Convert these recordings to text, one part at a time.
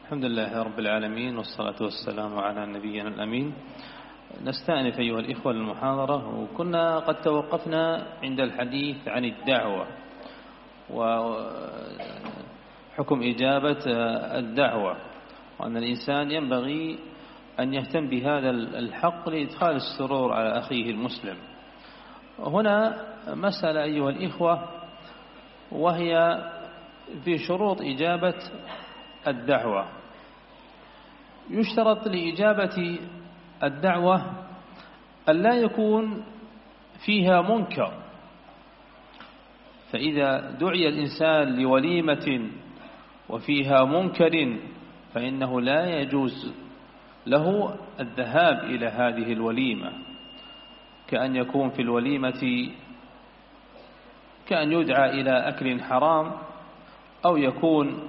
الحمد لله رب العالمين، والصلاة والسلام على نبينا الأمين. نستأنف أيها الإخوة المحاضرة، وكنا قد توقفنا عند الحديث عن الدعوة وحكم إجابة الدعوة، وأن الإنسان ينبغي أن يهتم بهذا الحق لإدخال السرور على أخيه المسلم. هنا مسألة أيها الإخوة، وهي في شروط إجابة الدعوة. يشترط لإجابة الدعوة أن لا يكون فيها منكر، فإذا دعي الإنسان لوليمة وفيها منكر فإنه لا يجوز له الذهاب إلى هذه الوليمة، كأن يكون في الوليمة كأن يدعى إلى أكل حرام، أو يكون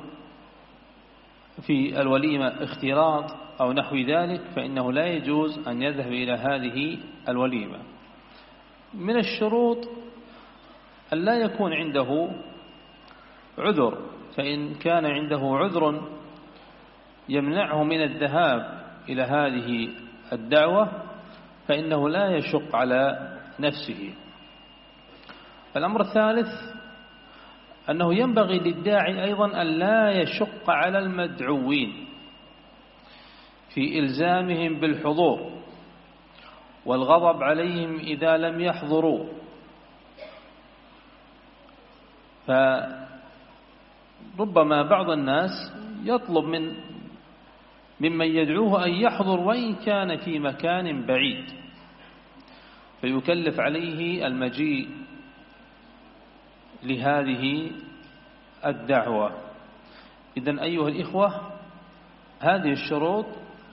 في الوليمة اختلاط أو نحو ذلك، فإنه لا يجوز أن يذهب إلى هذه الوليمة. من الشروط أن لا يكون عنده عذر، فإن كان عنده عذر يمنعه من الذهاب إلى هذه الدعوة فإنه لا يشق على نفسه. الأمر الثالث أنه ينبغي للداعي أيضا أن لا يشق على المدعوين في إلزامهم بالحضور والغضب عليهم إذا لم يحضروا، فربما بعض الناس يطلب ممن يدعوه أن يحضر وإن كان في مكان بعيد، فيكلف عليه المجيء لهذه الدعوة. إذن أيها الإخوة، هذه الشروط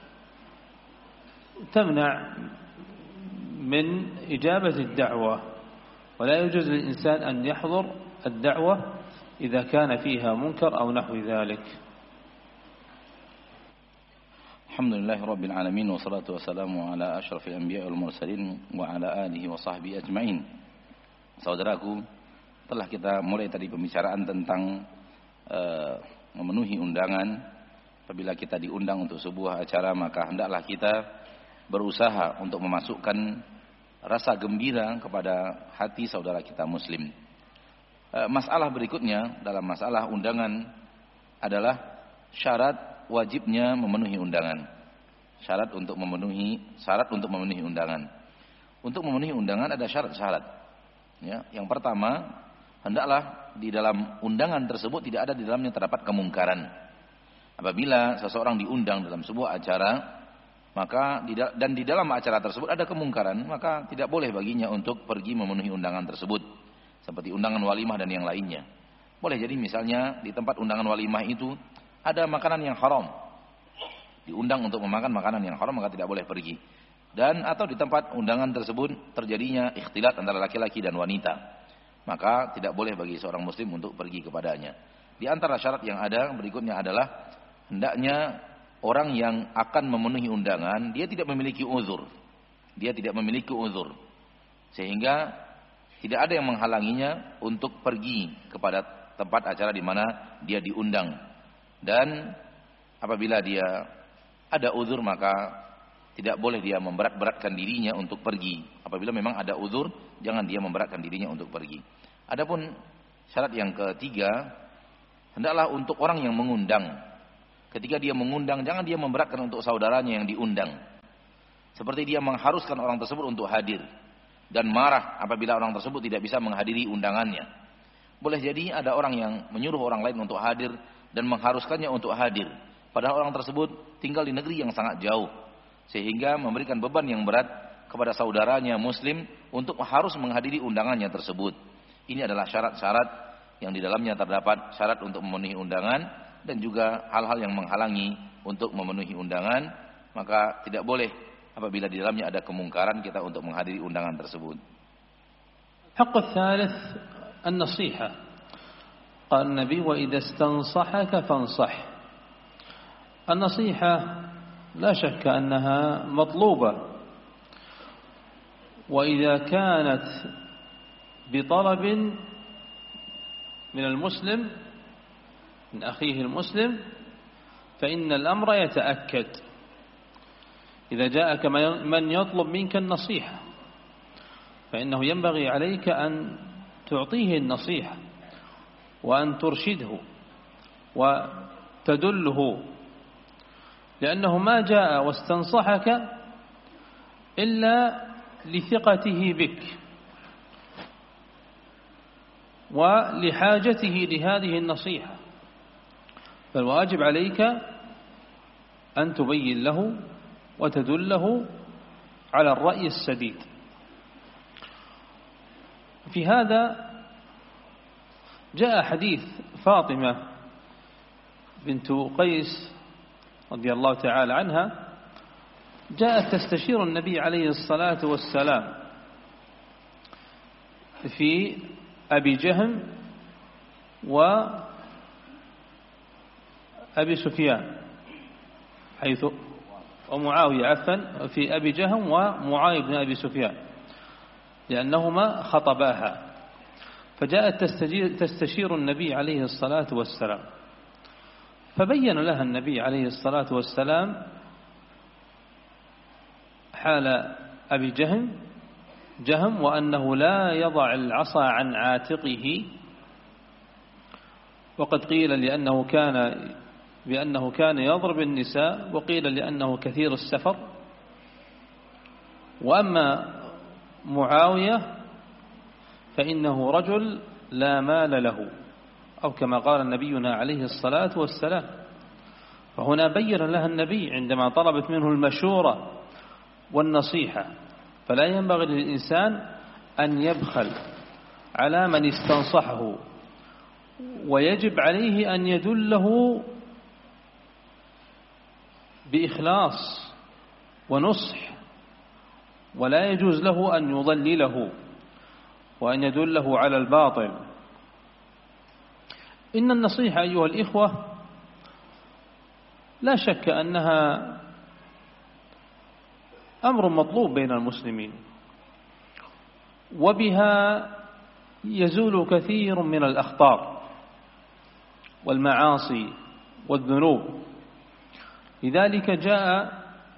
تمنع من إجابة الدعوة، ولا يجوز للإنسان أن يحضر الدعوة إذا كان فيها منكر أو نحو ذلك. الحمد لله رب العالمين، والصلاة والسلام على أشرف الأنبياء والمرسلين وعلى آله وصحbihi ajma'in. Saudaraku, telah kita mulai tadi pembicaraan tentang memenuhi undangan. Apabila kita diundang untuk sebuah acara, maka hendaklah kita berusaha untuk memasukkan rasa gembira kepada hati saudara kita muslim. Masalah berikutnya dalam masalah undangan adalah syarat wajibnya memenuhi undangan. Syarat untuk memenuhi undangan. Untuk memenuhi undangan ada syarat-syarat. Ya, yang pertama, hendaklah di dalam undangan tersebut tidak ada di dalamnya terdapat kemungkaran. Apabila seseorang diundang dalam sebuah acara, maka dan di dalam acara tersebut ada kemungkaran, maka tidak boleh baginya untuk pergi memenuhi undangan tersebut. Seperti undangan walimah dan yang lainnya. Boleh jadi misalnya di tempat undangan walimah itu ada makanan yang haram. Diundang untuk memakan makanan yang haram, maka tidak boleh pergi. Dan atau di tempat undangan tersebut terjadinya ikhtilat antara laki-laki dan wanita, maka tidak boleh bagi seorang muslim untuk pergi kepadanya. Di antara syarat yang ada berikutnya adalah hendaknya orang yang akan memenuhi undangan dia tidak memiliki uzur. Dia tidak memiliki uzur, sehingga tidak ada yang menghalanginya untuk pergi kepada tempat acara di mana dia diundang. Dan apabila dia ada uzur, maka tidak boleh dia memberat-beratkan dirinya untuk pergi. Apabila memang ada uzur, jangan dia memberatkan dirinya untuk pergi. Adapun syarat yang ketiga, hendaklah untuk orang yang mengundang, ketika dia mengundang, jangan dia memberatkan untuk saudaranya yang diundang. Seperti dia mengharuskan orang tersebut untuk hadir dan marah apabila orang tersebut tidak bisa menghadiri undangannya. Boleh jadi ada orang yang menyuruh orang lain untuk hadir dan mengharuskannya untuk hadir, padahal orang tersebut tinggal di negeri yang sangat jauh, sehingga memberikan beban yang berat kepada saudaranya muslim untuk harus menghadiri undangannya tersebut. Ini adalah syarat-syarat yang di dalamnya terdapat syarat untuk memenuhi undangan dan juga hal-hal yang menghalangi untuk memenuhi undangan, maka tidak boleh apabila di dalamnya ada kemungkaran kita untuk menghadiri undangan tersebut. الحق الثالث النصيحة. قال النبي: وإذا استنصحك فانصح. النصيحة لا شك أنها مطلوبة، وإذا كانت بطلب من المسلم من أخيه المسلم فإن الأمر يتأكد إذا جاءك من يطلب منك النصيحة، فإنه ينبغي عليك أن تعطيه النصيحة وأن ترشده وتدله، لأنه ما جاء واستنصحك إلا لثقته بك ولحاجته لهذه النصيحة، فالواجب عليك أن تبين له وتدله على الرأي السديد. في هذا جاء حديث فاطمة بنت قيس رضي الله تعالى عنها، جاءت تستشير النبي عليه الصلاة والسلام في أبي جهم وأبي سفيان، حيث ومعاوية عفوا، في أبي جهم ومعاوية بن أبي سفيان، لأنهما خطباها، فجاءت تستشير النبي عليه الصلاة والسلام، فبين لها النبي عليه الصلاة والسلام حال أبي جهم وأنه لا يضع العصا عن عاتقه، وقد قيل بأنه كان يضرب النساء، وقيل لأنه كثير السفر. وأما معاوية فإنه رجل لا مال له، أو كما قال نبينا عليه الصلاة والسلام. فهنا بين لها النبي عندما طلبت منه المشورة والنصيحة، فلا ينبغي للإنسان أن يبخل على من استنصحه، ويجب عليه أن يدله بإخلاص ونصح، ولا يجوز له أن يضلله وأن يدله على الباطل. إن النصيحة أيها الإخوة لا شك أنها أمر مطلوب بين المسلمين، وبها يزول كثير من الأخطار والمعاصي والذنوب. لذلك جاء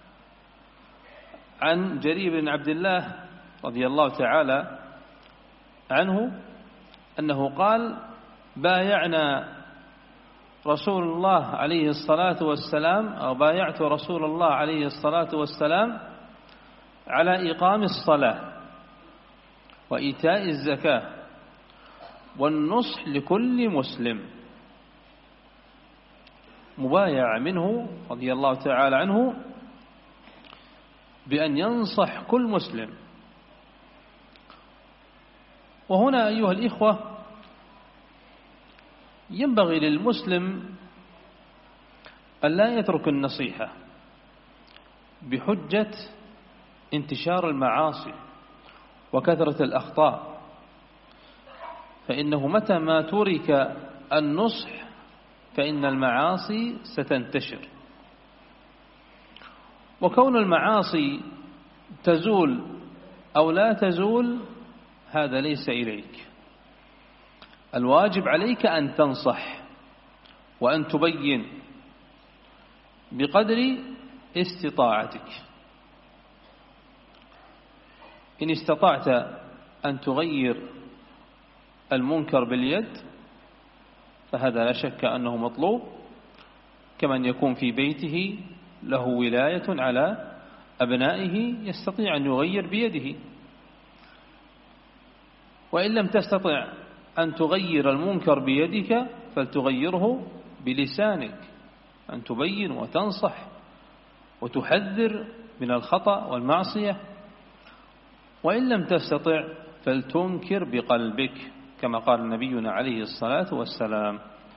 عن جرير بن عبد الله رضي الله تعالى عنه أنه قال: بايعنا رسول الله عليه الصلاة والسلام، أو بايعت رسول الله عليه الصلاة والسلام على إقام الصلاة وإيتاء الزكاة والنصح لكل مسلم. مبايع منه رضي الله تعالى عنه بأن ينصح كل مسلم. وهنا أيها الإخوة ينبغي للمسلم أن لا يترك النصيحة بحجة انتشار المعاصي وكثرة الأخطاء، فإنه متى ما ترك النصح فإن المعاصي ستنتشر. وكون المعاصي تزول أو لا تزول هذا ليس إليك، الواجب عليك أن تنصح وأن تبين بقدر استطاعتك. إن استطعت أن تغير المنكر باليد فهذا لا شك أنه مطلوب، كمن يكون في بيته له ولاية على أبنائه يستطيع أن يغير بيده. وإن لم تستطع أن تغير المنكر بيدك فلتغيره بلسانك، أن تبين وتنصح وتحذر من الخطأ والمعصية. وإن لم تستطع فلتنكر بقلبك كما قال نبينا عليه الصلاة والسلام.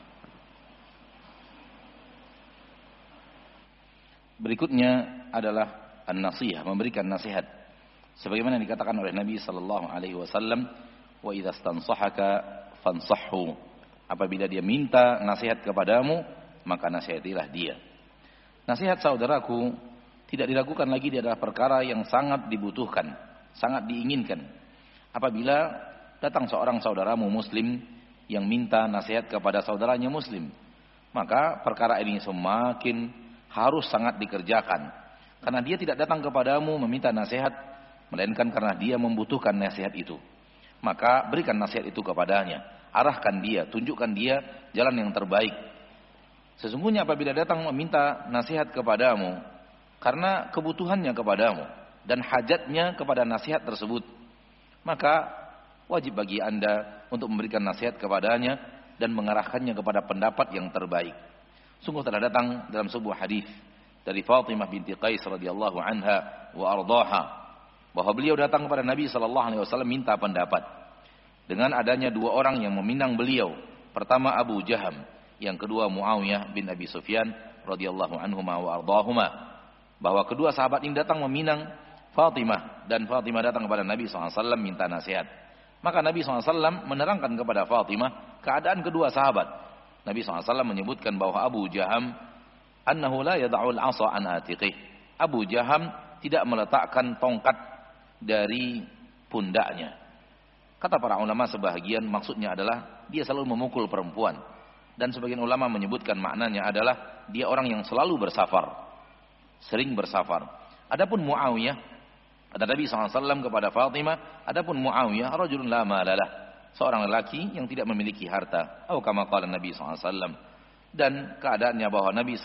Berikutnya adalah an-nasihah, memberikan nasihat. Sebagaimana dikatakan oleh Nabi sallallahu alaihi wasallam, wa idza stansahaka fansahhu. Apabila dia minta nasihat kepadamu, maka nasihatilah dia. Nasihat saudaraku tidak diragukan lagi, dia adalah perkara yang sangat dibutuhkan, sangat diinginkan. Apabila datang seorang saudaramu muslim yang minta nasihat kepada saudaranya muslim, Maka perkara ini semakin harus sangat dikerjakan. Karena dia tidak datang kepadamu meminta nasihat, melainkan karena dia membutuhkan nasihat itu. Maka berikan nasihat itu kepadanya. Arahkan dia, tunjukkan dia jalan yang terbaik. Sesungguhnya apabila datang meminta nasihat kepadamu, karena kebutuhannya kepadamu dan hajatnya kepada nasihat tersebut, maka wajib bagi Anda untuk memberikan nasihat kepadanya dan mengarahkannya kepada pendapat yang terbaik. Sungguh telah datang dalam sebuah hadis dari Fatimah binti Qais radhiyallahu anha wa ardhaha, bahwa beliau datang kepada Nabi sallallahu alaihi wasallam minta pendapat. Dengan adanya dua orang yang meminang beliau, pertama Abu Jaham, yang kedua Muawiyah bin Abi Sufyan radhiyallahu anhuma wa ardhahuma, bahwa kedua sahabat ini datang meminang Fatimah, dan Fatimah datang kepada Nabi sallallahu alaihi wasallam minta nasihat. Maka Nabi SAW menerangkan kepada Fatimah keadaan kedua sahabat. Nabi SAW menyebutkan bahwa Abu Jaham annahu la yada'ul asa an atiqih. Abu Jaham tidak meletakkan tongkat dari pundaknya. Kata para ulama sebahagian maksudnya adalah dia selalu memukul perempuan. Dan sebagian ulama menyebutkan maknanya adalah dia orang yang selalu bersafar. Sering bersafar. Adapun Muawiyah, kata Nabi SAW kepada Fatimah, adapun Muawiyah rajulun la malalah, seorang lelaki yang tidak memiliki harta. Atau kama qala Nabi SAW. Dan keadaannya bahwa Nabi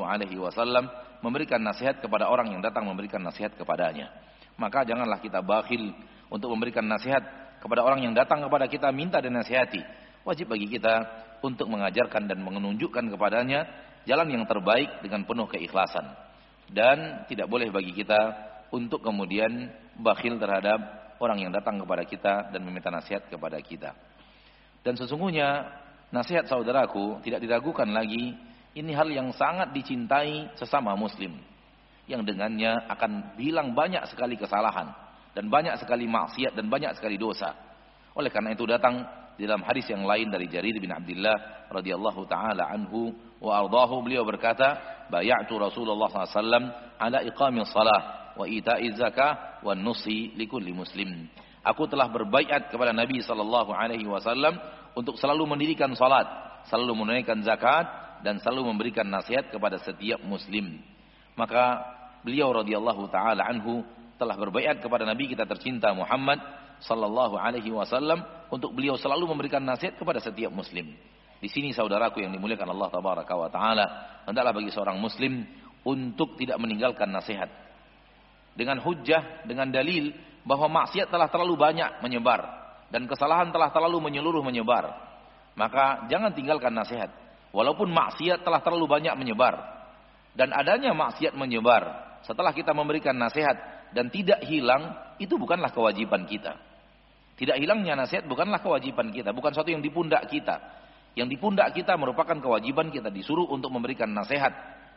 SAW memberikan nasihat kepada orang yang datang memberikan nasihat kepadanya. Maka janganlah kita bakhil untuk memberikan nasihat kepada orang yang datang kepada kita minta dinasihati. Wajib bagi kita untuk mengajarkan dan menunjukkan kepadanya jalan yang terbaik dengan penuh keikhlasan. Dan tidak boleh bagi kita untuk kemudian bakhil terhadap orang yang datang kepada kita dan meminta nasihat kepada kita. Dan sesungguhnya nasihat saudaraku tidak diragukan lagi, ini hal yang sangat dicintai sesama muslim, yang dengannya akan bilang banyak sekali kesalahan dan banyak sekali maksiat dan banyak sekali dosa. Oleh karena itu datang di dalam hadis yang lain dari Jarir bin Abdullah radhiyallahu taala anhu wa ardhahu, beliau berkata, bay'atu Rasulullah SAW ala iqamis salah wa ita'iz zakah wa nusi likulli muslim. Aku telah berbaiat kepada Nabi sallallahu alaihi wasallam untuk selalu mendirikan salat, selalu menunaikan zakat dan selalu memberikan nasihat kepada setiap muslim. Maka beliau radhiyallahu taala anhu telah berbaiat kepada Nabi kita tercinta Muhammad sallallahu alaihi wasallam untuk beliau selalu memberikan nasihat kepada setiap muslim. Di sini saudaraku yang dimuliakan Allah tabaraka wa taala, hendaklah bagi seorang muslim untuk tidak meninggalkan nasihat dengan hujjah, dengan dalil bahwa maksiat telah terlalu banyak menyebar dan kesalahan telah terlalu menyeluruh menyebar. Maka jangan tinggalkan nasihat walaupun maksiat telah terlalu banyak menyebar. Dan adanya maksiat menyebar setelah kita memberikan nasihat dan tidak hilang, itu bukanlah kewajiban kita. Tidak hilangnya nasihat bukanlah kewajiban kita, bukan sesuatu yang di pundak kita. Yang di pundak kita merupakan kewajiban kita, disuruh untuk memberikan nasihat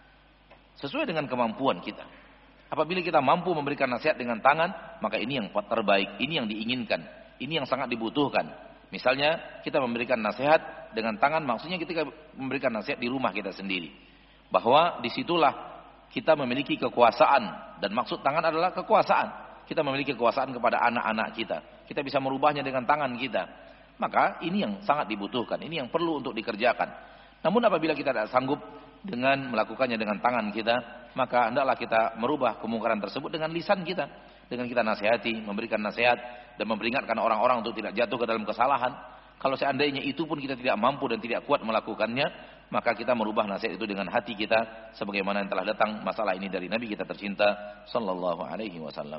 sesuai dengan kemampuan kita. Apabila kita mampu memberikan nasihat dengan tangan, maka ini yang terbaik, ini yang diinginkan, ini yang sangat dibutuhkan. Misalnya kita memberikan nasihat dengan tangan, maksudnya kita memberikan nasihat di rumah kita sendiri, bahwa disitulah kita memiliki kekuasaan, dan maksud tangan adalah kekuasaan. Kita memiliki kekuasaan kepada anak-anak kita, kita bisa merubahnya dengan tangan kita. Maka ini yang sangat dibutuhkan, ini yang perlu untuk dikerjakan. Namun apabila kita tidak sanggup dengan melakukannya dengan tangan kita, maka hendaklah kita merubah kemungkaran tersebut dengan lisan kita, dengan kita nasihati, memberikan nasihat dan memperingatkan orang-orang untuk tidak jatuh ke dalam kesalahan. Kalau seandainya itu pun kita tidak mampu dan tidak kuat melakukannya, maka kita merubah nasihat itu dengan hati kita, sebagaimana yang telah datang masalah ini dari Nabi kita tercinta sallallahu alaihi wasallam.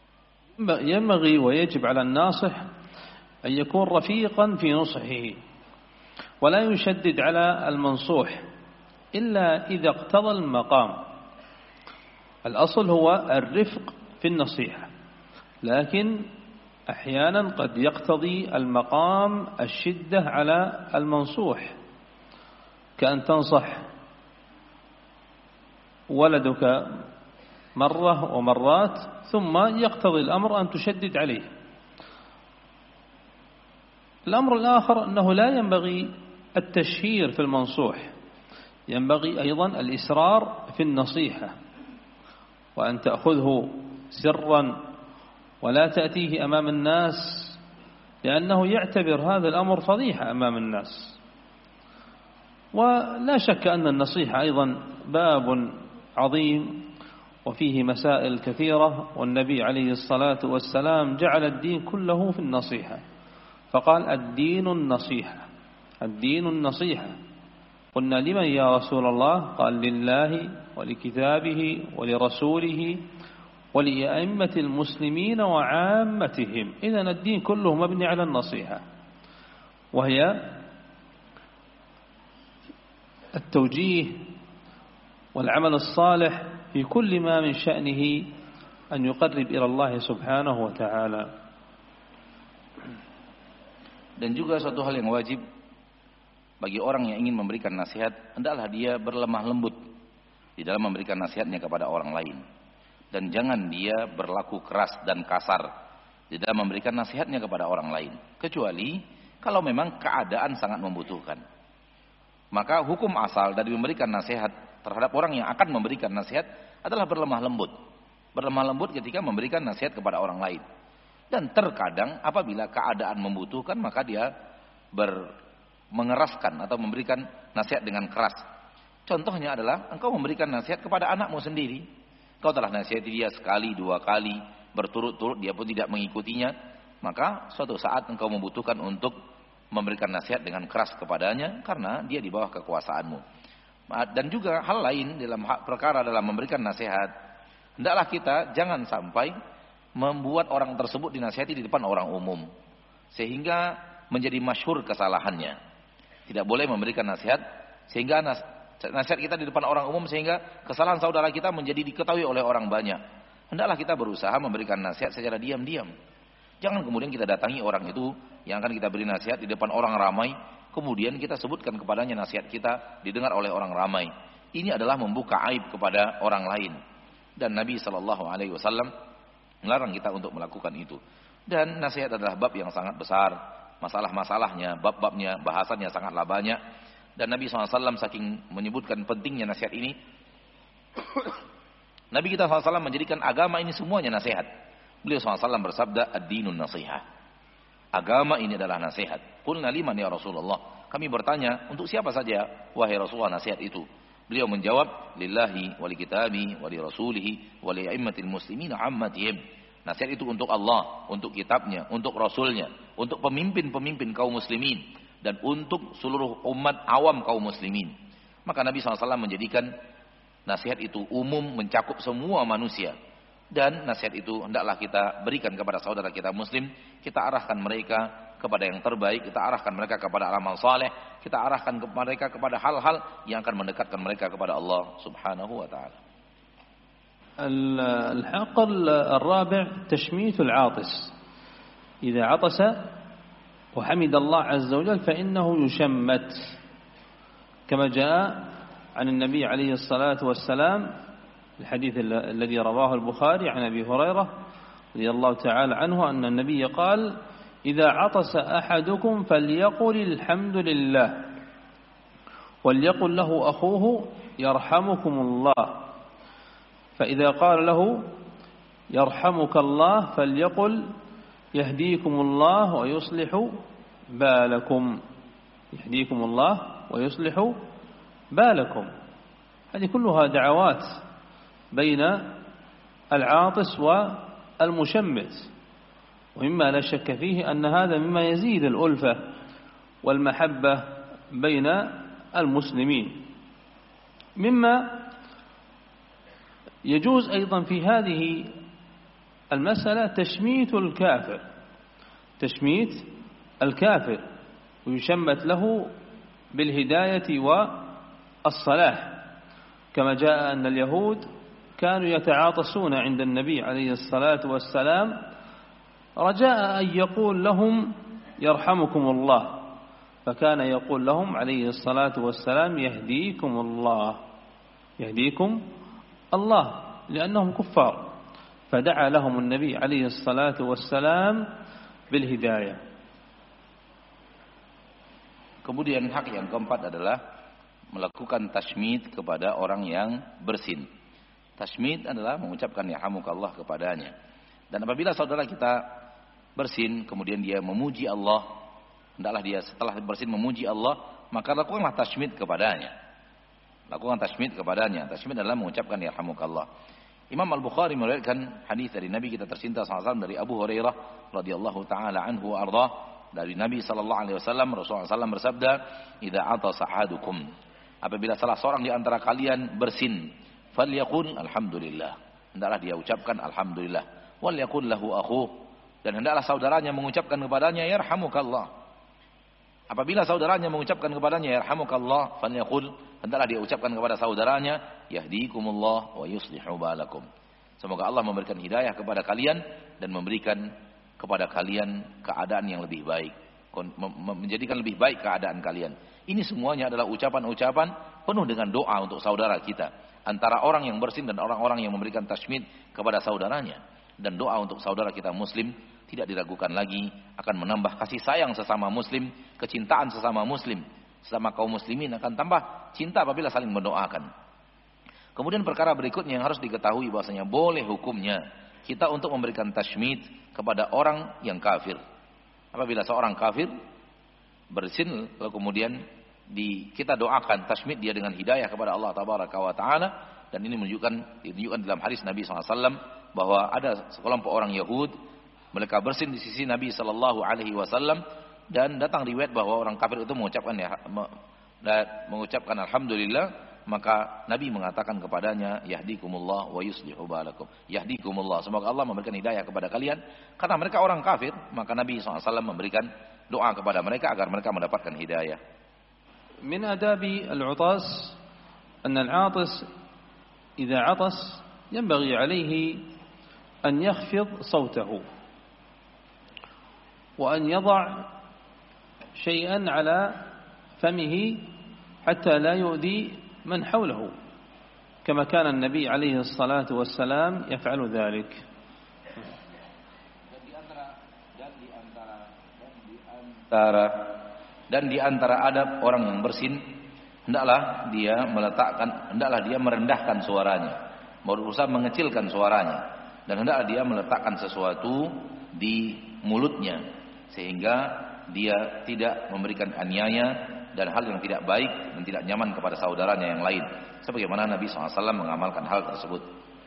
ينبغي ويجب على الناصح أن يكون رفيقا في نصحه ولا يشدد على المنصوح إلا إذا اقتضى المقام. الأصل هو الرفق في النصيحة، لكن أحيانا قد يقتضي المقام الشدة على المنصوح، كأن تنصح ولدك مرة ومرات ثم يقتضي الأمر أن تشدد عليه. الأمر الآخر أنه لا ينبغي التشهير في المنصوح، ينبغي أيضا الإسرار في النصيحة، وأن تأخذه سرا ولا تأتيه أمام الناس، لأنه يعتبر هذا الأمر فضيحة أمام الناس. ولا شك أن النصيحة أيضا باب عظيم وفيه مسائل كثيرة، والنبي عليه الصلاة والسلام جعل الدين كله في النصيحة، فقال الدين النصيحة، الدين النصيحة. قلنا لمن يا رسول الله؟ قال لله ولكتابه ولرسوله ولأئمة المسلمين وعامتهم. إذن الدين كله مبني على النصيحة، وهي التوجيه والعمل الصالح في كل ما من شأنه أن يقرب إلى الله سبحانه وتعالى. Dan juga suatu hal yang wajib bagi orang yang ingin memberikan nasihat, hendaklah dia berlemah lembut di dalam memberikan nasihatnya kepada orang lain, dan jangan dia berlaku keras dan kasar di dalam memberikan nasihatnya kepada orang lain, kecuali kalau memang keadaan sangat membutuhkan. Maka hukum asal dari memberikan nasihat terhadap orang yang akan memberikan nasihat adalah berlemah lembut. Berlemah lembut ketika memberikan nasihat kepada orang lain. Dan terkadang apabila keadaan membutuhkan, maka dia mengeraskan atau memberikan nasihat dengan keras. Contohnya adalah engkau memberikan nasihat kepada anakmu sendiri. Kau telah nasihati dia sekali, dua kali, berturut-turut, dia pun tidak mengikutinya. Maka suatu saat engkau membutuhkan untuk memberikan nasihat dengan keras kepadanya karena dia di bawah kekuasaanmu. Dan juga hal lain dalam perkara dalam memberikan nasihat, hendaklah kita jangan sampai membuat orang tersebut dinasihati di depan orang umum sehingga menjadi masyhur kesalahannya. Tidak boleh memberikan nasihat sehingga nasihat kita di depan orang umum sehingga kesalahan saudara kita menjadi diketahui oleh orang banyak. Hendaklah kita berusaha memberikan nasihat secara diam-diam. Jangan kemudian kita datangi orang itu yang akan kita beri nasihat di depan orang ramai, kemudian kita sebutkan kepadanya nasihat kita didengar oleh orang ramai. Ini adalah membuka aib kepada orang lain. Dan Nabi SAW melarang kita untuk melakukan itu. Dan nasihat adalah bab yang sangat besar. Masalah-masalahnya, bab-babnya, bahasannya sangatlah banyak. Dan Nabi SAW saking menyebutkan pentingnya nasihat ini, Nabi kita SAW menjadikan agama ini semuanya nasihat. Beliau SAW bersabda, ad-dinun nasihah. Agama ini adalah nasihat. Qulna liman ya Rasulullah. Kami bertanya, untuk siapa saja wahai Rasulullah nasihat itu? Beliau menjawab, lillahi wa li kitabi wa li rasulihi wa li a'immatil muslimin ammatihim. Nasihat itu untuk Allah, untuk kitabnya, untuk rasulnya, untuk pemimpin-pemimpin kaum muslimin, dan untuk seluruh umat awam kaum muslimin. Maka Nabi SAW menjadikan nasihat itu umum, mencakup semua manusia. Dan nasihat itu hendaklah kita berikan kepada saudara kita muslim. Kita arahkan mereka kepada yang terbaik, kita arahkan mereka kepada amal saleh, kita arahkan mereka kepada hal-hal yang akan mendekatkan mereka kepada Allah Subhanahu wa taala. الحق الرابع تشميت العاطس. إذا عطس وحمد الله عز وجل فإنه يشمت، كما جاء عن النبي عليه الصلاة والسلام الحديث الذي رواه البخاري عن أبي هريرة رضي الله تعالى عنه أن النبي قال: إذا عطس أحدكم فليقل الحمد لله، وليقل له أخوه يرحمكم الله، فإذا قال له يرحمك الله فليقل يهديكم الله ويصلح بالكم، يهديكم الله ويصلح بالكم. هذه كلها دعوات بين العاطس والمشمت، ومما لا شك فيه أن هذا مما يزيد الألفة والمحبة بين المسلمين. مما يجوز أيضا في هذه المسألة تشميت الكافر، تشميت الكافر ويشمت له بالهداية والصلاح، كما جاء أن اليهود كانوا يتعاطسون عند النبي عليه الصلاة والسلام رجاء أن يقول لهم يرحمكم الله، فكان يقول لهم عليه الصلاة والسلام يهديكم الله، يهديكم الله، لأنهم كفار، فدعا لهم النبي عليه الصلاة والسلام بالهداية. Kemudian hak yang keempat adalah melakukan tasmid kepada orang yang bersin. Tasmid adalah mengucapkan yarhamukallah kepadanya. Dan apabila saudara kita bersin kemudian dia memuji Allah, hendaklah dia setelah bersin memuji Allah, maka lakukanlah tasmid kepadanya. Lakukan tasmid kepadanya. Tasmid adalah mengucapkan yarhamukallah. Imam Al-Bukhari meriwayatkan hadis dari Nabi kita tercinta SAW dari Abu Hurairah radhiyallahu taala anhu wa ardhah, dari Nabi sallallahu alaihi wasallam, Rasulullah SAW bersabda, "Idza atasa ahadukum," apabila salah seorang di antara kalian bersin, falyaqul alhamdulillah, hendaklah dia ucapkan alhamdulillah, wal yaqul lahu akhuh, dan hendaklah saudaranya mengucapkan kepadanya yarhamukallah. Apabila saudaranya mengucapkan kepadanya yarhamukallah, falyaqul, hendaklah dia ucapkan kepada saudaranya yahdikumullah wa yuslihu balakum. Semoga Allah memberikan hidayah kepada kalian dan memberikan kepada kalian keadaan yang lebih baik, menjadikan lebih baik keadaan kalian. Ini semuanya adalah ucapan-ucapan penuh dengan doa untuk saudara kita, antara orang yang bersin dan orang-orang yang memberikan tasmid kepada saudaranya. Dan doa untuk saudara kita muslim tidak diragukan lagi akan menambah kasih sayang sesama muslim, kecintaan sesama muslim. Sesama kaum muslimin akan tambah cinta apabila saling mendoakan. Kemudian perkara berikutnya yang harus diketahui bahwasanya boleh hukumnya kita untuk memberikan tasmid kepada orang yang kafir. Apabila seorang kafir bersin lalu kemudian kita doakan tasmid dia dengan hidayah kepada Allah tabaraka wa taala, dan ini menunjukkan dalam hadis Nabi SAW bahwa ada sekelompok orang Yahud, mereka bersin di sisi Nabi sallallahu alaihi wasallam, dan datang riwayat bahwa orang kafir itu mengucapkan alhamdulillah, maka Nabi mengatakan kepadanya yahdikumullah wa yuslihu balakum. Yahdikumullah, semoga Allah memberikan hidayah kepada kalian. Karena mereka orang kafir, maka Nabi SAW memberikan doa kepada mereka agar mereka mendapatkan hidayah. Min adabi al-'utas anna al-'atis idza 'atas yanbaghi 'alayhi an yakhfid sawtahu wa an yadha' shay'an 'ala famihi hatta la yu'di من حوله كما كان النبي عليه الصلاة والسلام يفعل ذلك. Dan di antara adab orang yang bersin, hendaklah dia merendahkan suaranya, berusaha mengecilkan suaranya, dan hendaklah dia meletakkan sesuatu di mulutnya sehingga dia tidak memberikan aniaya dan hal yang tidak baik dan tidak nyaman kepada saudaranya yang lain, sebagaimana Nabi SAW mengamalkan hal tersebut.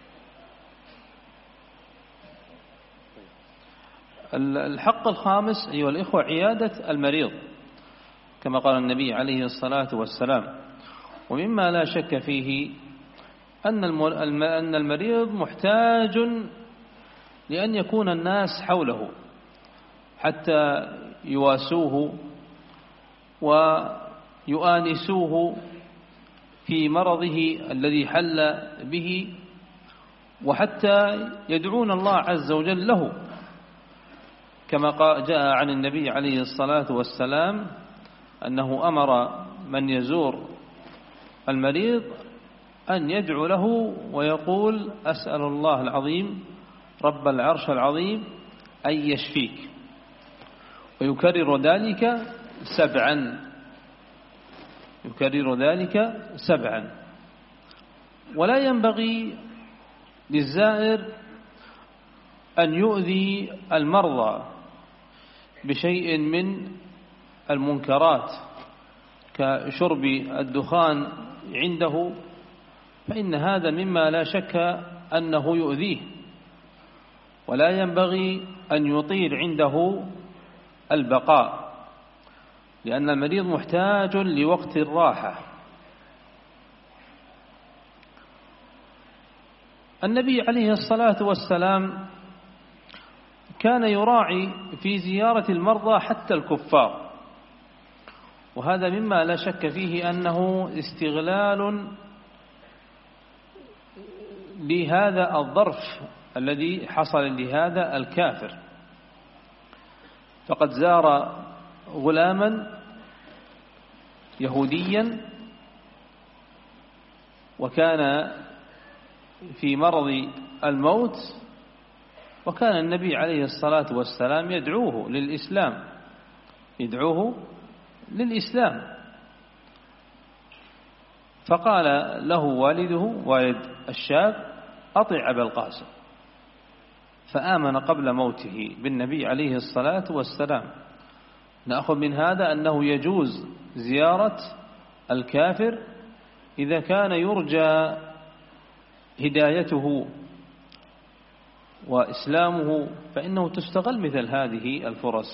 الحق الخامس أيها الإخوة عيادة المريض كما قال النبي عليه الصلاة والسلام، ومما لا شك فيه أن المريض محتاج لأن يكون الناس حوله حتى يواسوه ويؤانسوه في مرضه الذي حل به، وحتى يدعون الله عز وجل له، كما جاء عن النبي عليه الصلاة والسلام أنه أمر من يزور المريض أن يدعو له ويقول أسأل الله العظيم رب العرش العظيم أن يشفيك، ويكرر ذلك 7، يكرر ذلك 7. ولا ينبغي للزائر أن يؤذي المرضى بشيء من المنكرات كشرب الدخان عنده، فإن هذا مما لا شك أنه يؤذيه. ولا ينبغي أن يطيل عنده البقاء، لأن المريض محتاج لوقت الراحة. النبي عليه الصلاة والسلام كان يراعي في زيارة المرضى حتى الكفار، وهذا مما لا شك فيه أنه استغلال لهذا الظرف الذي حصل لهذا الكافر. فقد زار غلاما يهوديا وكان في مرض الموت، وكان النبي عليه الصلاة والسلام يدعوه للإسلام، فقال له والده والد الشاب أطع أبا القاسم، فآمن قبل موته بالنبي عليه الصلاة والسلام. نأخذ من هذا أنه يجوز زيارة الكافر إذا كان يرجى هدايته وإسلامه فإنه تستغل مثل هذه الفرص.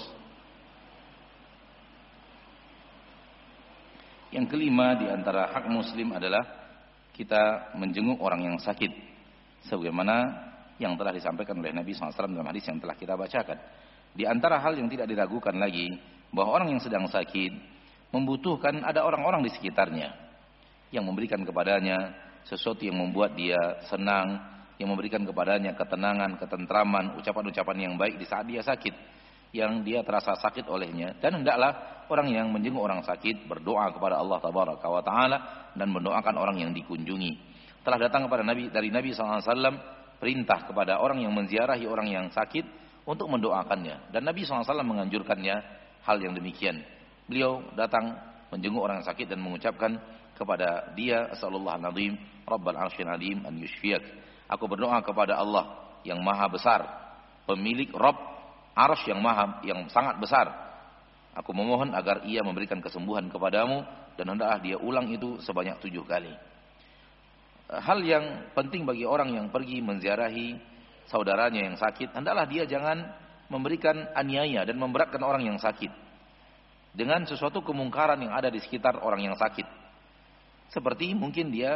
Yang kelima di antara hak muslim adalah kita menjenguk orang yang sakit, sebagaimana yang telah disampaikan oleh Nabi SAW dalam hadis yang telah kita bacakan. Di antara hal yang tidak diragukan lagi, bahwa orang yang sedang sakit membutuhkan ada orang-orang di sekitarnya yang memberikan kepadanya sesuatu yang membuat dia senang, yang memberikan kepadanya ketenangan, ketentraman, ucapan-ucapan yang baik di saat dia sakit, yang dia terasa sakit olehnya. Dan hendaklah orang yang menjenguk orang sakit berdoa kepada Allah Tabaraka wa Ta'ala dan mendoakan orang yang dikunjungi. Telah datang kepada dari Nabi SAW perintah kepada orang yang menziarahi orang yang sakit untuk mendoakannya. Dan Nabi SAW menganjurkannya hal yang demikian. Beliau datang menjenguk orang yang sakit dan mengucapkan kepada dia, Asallallahu al-Nazim, Rabbal Arsyil Azim an yushfiyak. Aku berdoa kepada Allah yang maha besar, pemilik Rabb Arsy yang sangat besar. Aku memohon agar ia memberikan kesembuhan kepadamu, dan hendaklah dia ulang itu sebanyak 7 kali. Hal yang penting bagi orang yang pergi menziarahi saudaranya yang sakit, hendaklah dia jangan memberikan aniaya dan memberatkan orang yang sakit dengan sesuatu kemungkaran yang ada di sekitar orang yang sakit. Seperti mungkin dia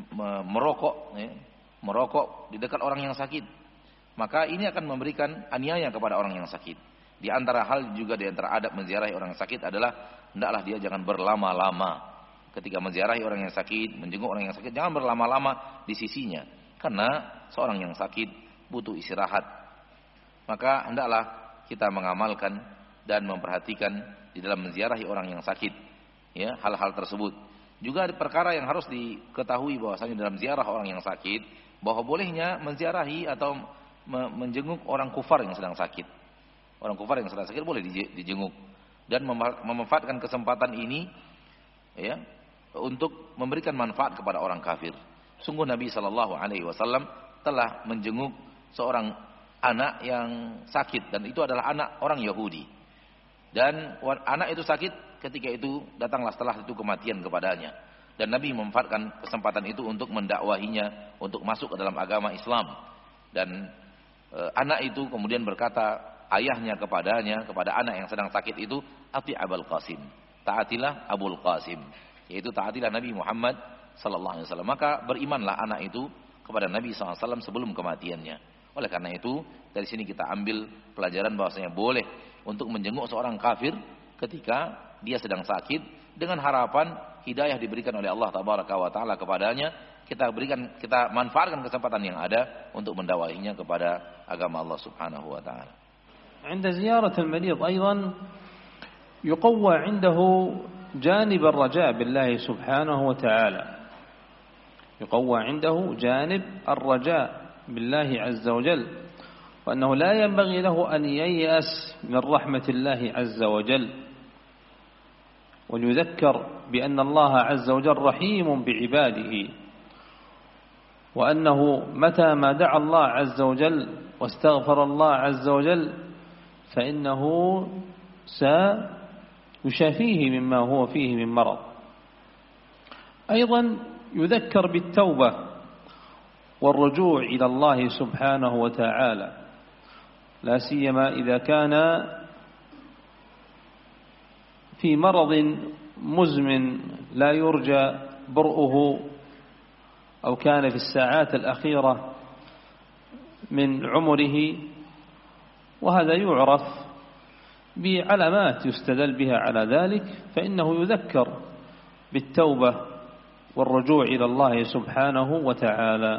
merokok di dekat orang yang sakit. Maka ini akan memberikan aniaya kepada orang yang sakit. Di antara hal juga di antara adab menziarahi orang yang sakit adalah hendaklah dia jangan berlama-lama. Ketika menziarahi orang yang sakit, menjenguk orang yang sakit, jangan berlama-lama di sisinya. Karena seorang yang sakit butuh istirahat. Maka hendaklah kita mengamalkan dan memperhatikan di dalam menziarahi orang yang sakit, ya, hal-hal tersebut. Juga perkara yang harus diketahui bahwasanya dalam ziarah orang yang sakit, bahwa bolehnya menziarahi atau menjenguk orang kufar yang sedang sakit. Orang kufar yang sedang sakit boleh dijenguk dan memanfaatkan kesempatan ini, ya, untuk memberikan manfaat kepada orang kafir. Sungguh Nabi SAW telah menjenguk seorang anak yang sakit, dan itu adalah anak orang Yahudi. Dan anak itu sakit, ketika itu datanglah setelah itu kematian kepadanya. Dan Nabi memanfaatkan kesempatan itu untuk mendakwahinya untuk masuk ke dalam agama Islam. Dan anak itu kemudian berkata ayahnya kepada anak yang sedang sakit itu, ati Abul Qasim, taatilah Abul Qasim, yaitu taatilah Nabi Muhammad sallallahu alaihi wasallam. Maka berimanlah anak itu kepada Nabi sallallahu alaihi wasallam sebelum kematiannya. Oleh karena itu, dari sini kita ambil pelajaran bahwasanya boleh untuk menjenguk seorang kafir ketika dia sedang sakit, dengan harapan hidayah diberikan oleh Allah Tabaraka wa Ta'ala kepadanya. Kita manfaatkan kesempatan yang ada untuk mendakwahinya kepada agama Allah Subhanahu wa Ta'ala. عند زيارة المريض أيضا يقوى عنده جانب الرجاء بالله سبحانه وتعالى. يقوى عنده جانب الرجاء بالله عز وجل، وأنه لا ينبغي له أن ييأس من رحمة الله عز وجل، ويذكر بأن الله عز وجل رحيم بعباده، وأنه متى ما دعا الله عز وجل واستغفر الله عز وجل فإنه سيشافيه مما هو فيه من مرض. أيضا يذكر بالتوبة والرجوع إلى الله سبحانه وتعالى، لا سيما إذا كان في مرض مزمن لا يرجى برؤه، أو كان في الساعات الأخيرة من عمره، وهذا يعرف بعلامات يستدل بها على ذلك، فإنه يذكر بالتوبة والرجوع إلى الله سبحانه وتعالى.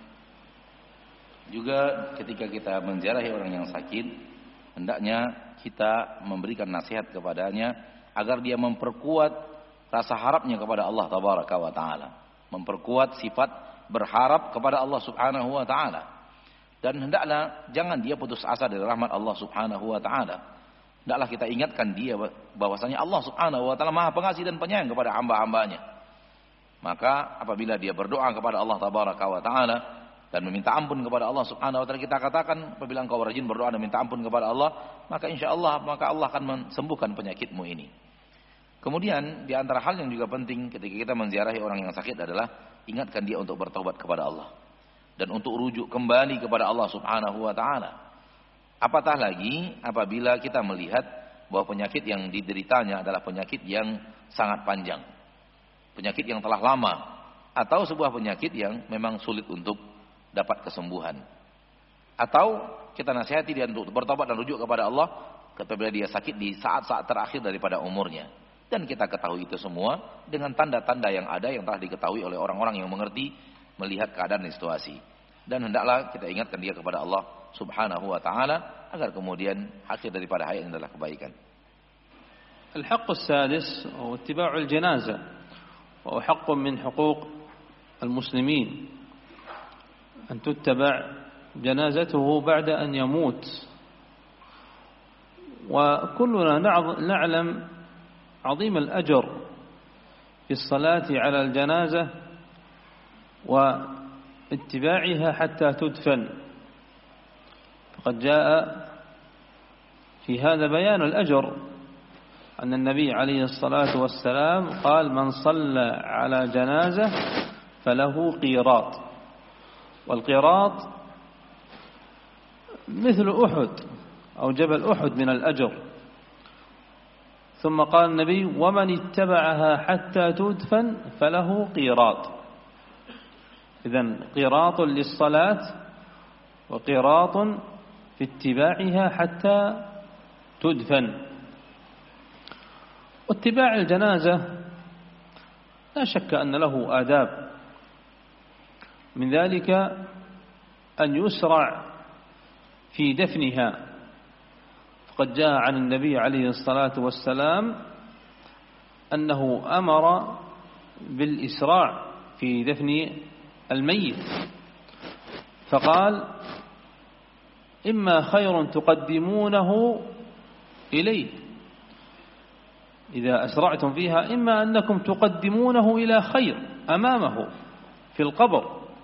Juga ketika kita menziarahi orang yang sakit, hendaknya kita memberikan nasihat kepadanya agar dia memperkuat rasa harapnya kepada Allah Tabaraka wa Ta'ala, memperkuat sifat berharap kepada Allah Subhanahu wa Ta'ala. Dan hendaklah jangan dia putus asa dari rahmat Allah Subhanahu wa Ta'ala. Hendaklah kita ingatkan dia bahwasanya Allah Subhanahu wa Ta'ala Maha Pengasih dan Penyayang kepada hamba-hambanya. Maka apabila dia berdoa kepada Allah Tabaraka wa Ta'ala dan meminta ampun kepada Allah Subhanahu wa Ta'ala, kita katakan apabila engkau rajin berdoa dan minta ampun kepada Allah, maka insya Allah Allah akan sembuhkan penyakitmu ini. Kemudian di antara hal yang juga penting ketika kita menziarahi orang yang sakit adalah ingatkan dia untuk bertaubat kepada Allah dan untuk rujuk kembali kepada Allah Subhanahu wa taala. Apatah lagi apabila kita melihat bahwa penyakit yang dideritanya adalah penyakit yang sangat panjang, penyakit yang telah lama, atau sebuah penyakit yang memang sulit untuk dapat kesembuhan. Atau kita nasihati dia untuk bertobat dan rujuk kepada Allah ketika dia sakit di saat-saat terakhir daripada umurnya. Dan kita ketahui itu semua dengan tanda-tanda yang ada yang telah diketahui oleh orang-orang yang mengerti melihat keadaan dan situasi. Dan hendaklah kita ingatkan dia kepada Allah Subhanahu wa taala agar kemudian akhir daripada hayat adalah kebaikan. الحق السادس هو اتباع الجنازة وهو حق من حقوق المسلمين أن تتبع جنازته بعد أن يموت. وكلنا نعلم عظيم الأجر في الصلاة على الجنازة واتباعها حتى تدفن. فقد جاء في هذا بيان الأجر أن النبي عليه الصلاة والسلام قال من صلى على جنازة فله قيراط، والقيراط مثل أحد أو جبل أحد من الأجر. ثم قال النبي ومن اتبعها حتى تدفن فله قيراط. إذن قيراط للصلاة وقيراط في اتباعها حتى تدفن. واتباع الجنازة لا شك أن له آداب، من ذلك أن يسرع في دفنها. قد جاء عن النبي عليه الصلاة والسلام أنه أمر بالإسراع في دفن الميت، فقال إما خير تقدمونه إليه إذا أسرعتم فيها، إما أنكم تقدمونه إلى خير أمامه في القبر،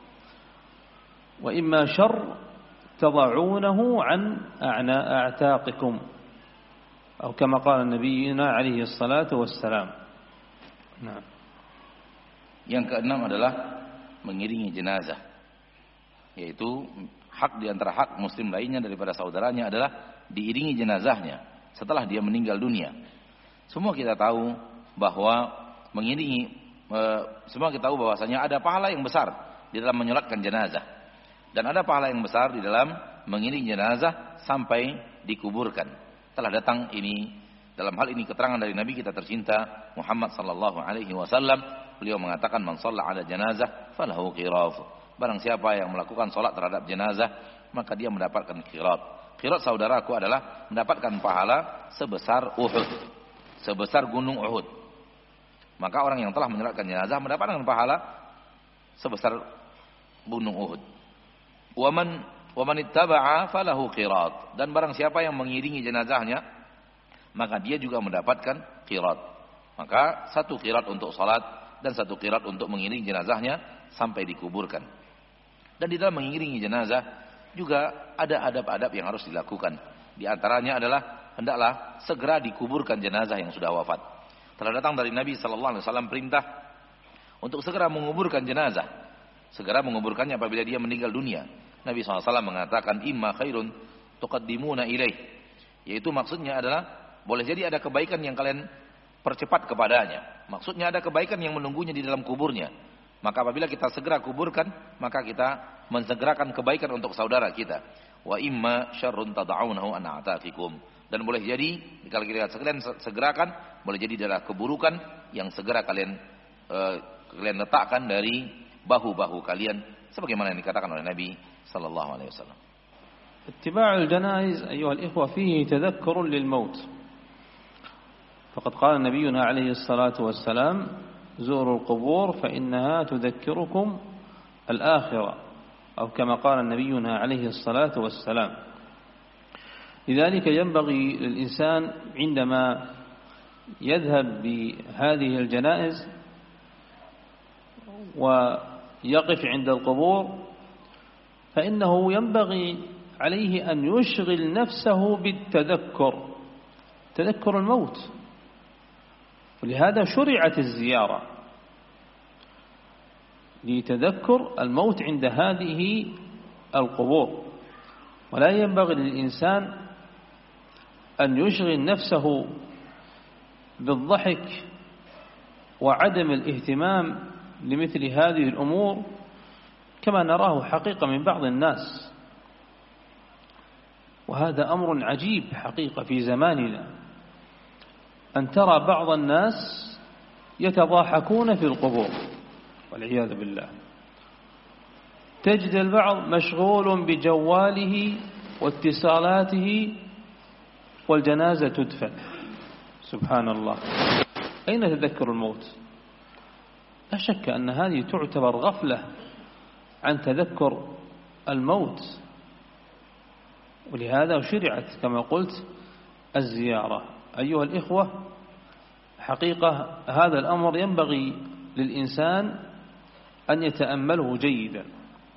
وإما شر تضعونه عن أعتاقكم، أو كما قال نبينا عليه الصلاة والسلام. Nah. Yang keenam adalah mengiringi jenazah, yaitu hak di antara hak muslim lainnya daripada saudaranya adalah diiringi jenazahnya setelah dia meninggal dunia. Semua kita tahu bahwa semua kita tahu bahwasanya ada pahala yang besar di dalam menyolatkan jenazah. Dan ada pahala yang besar di dalam mengiringi jenazah sampai dikuburkan. Telah datang ini dalam hal ini keterangan dari Nabi kita tercinta Muhammad sallallahu alaihi wasallam. Beliau mengatakan man shalla ala janazah falahu qirat. Barang siapa yang melakukan salat terhadap jenazah maka dia mendapatkan qirat. Qirat saudaraku adalah mendapatkan pahala sebesar Uhud, sebesar gunung Uhud. Maka orang yang telah menyolatkan jenazah mendapatkan pahala sebesar gunung Uhud. Waman ittaba'a falahu qirat. Dan barang siapa yang mengiringi jenazahnya maka dia juga mendapatkan qirat. Maka satu qirat untuk salat dan satu qirat untuk mengiringi jenazahnya sampai dikuburkan. Dan di dalam mengiringi jenazah juga ada adab-adab yang harus dilakukan. Di antaranya adalah hendaklah segera dikuburkan jenazah yang sudah wafat. Telah datang dari Nabi sallallahu alaihi wasallam perintah untuk segera menguburkan jenazah, segera menguburkannya apabila dia meninggal dunia. Nabi SAW mengatakan imma khairun tuqaddimuna ilaih, yaitu maksudnya adalah boleh jadi ada kebaikan yang kalian percepat kepadanya. Maksudnya ada kebaikan yang menunggunya di dalam kuburnya. Maka apabila kita segera kuburkan, maka kita mensegerakan kebaikan untuk saudara kita. Wa imma syarrun tad'unahu an a'taqikum. Dan boleh jadi kalau kita sekalian segerakan, boleh jadi adalah keburukan yang segera kalian letakkan dari bahu-bahu kalian, sebagaimana yang dikatakan oleh Nabi sallallahu alaihi wasallam. اتباع الجنائز أيها الإخوة فيه تذكر للموت. فقد قال نبينا عليه الصلاة والسلام زوروا القبور فإنها تذكركم الآخرة، أو كما قال نبينا عليه الصلاة والسلام. لذلك ينبغي للإنسان عندما يذهب بهذه الجنائز ويقف عند القبور فإنه ينبغي عليه أن يشغل نفسه بالتذكر، تذكر الموت. ولهذا شرعت الزيارة لتذكر الموت عند هذه القبور. ولا ينبغي للإنسان أن يشغل نفسه بالضحك وعدم الاهتمام لمثل هذه الأمور كما نراه حقيقة من بعض الناس. وهذا أمر عجيب حقيقة في زماننا، أن ترى بعض الناس يتضاحكون في القبور والعياذ بالله. تجد البعض مشغول بجواله واتصالاته والجنازة تدفن. سبحان الله، أين تذكر الموت؟ لا شك أن هذه تعتبر غفلة عن تذكر الموت. ولهذا شرعت كما قلت الزيارة. أيها الإخوة، حقيقة هذا الأمر ينبغي للإنسان أن يتأمله جيدا،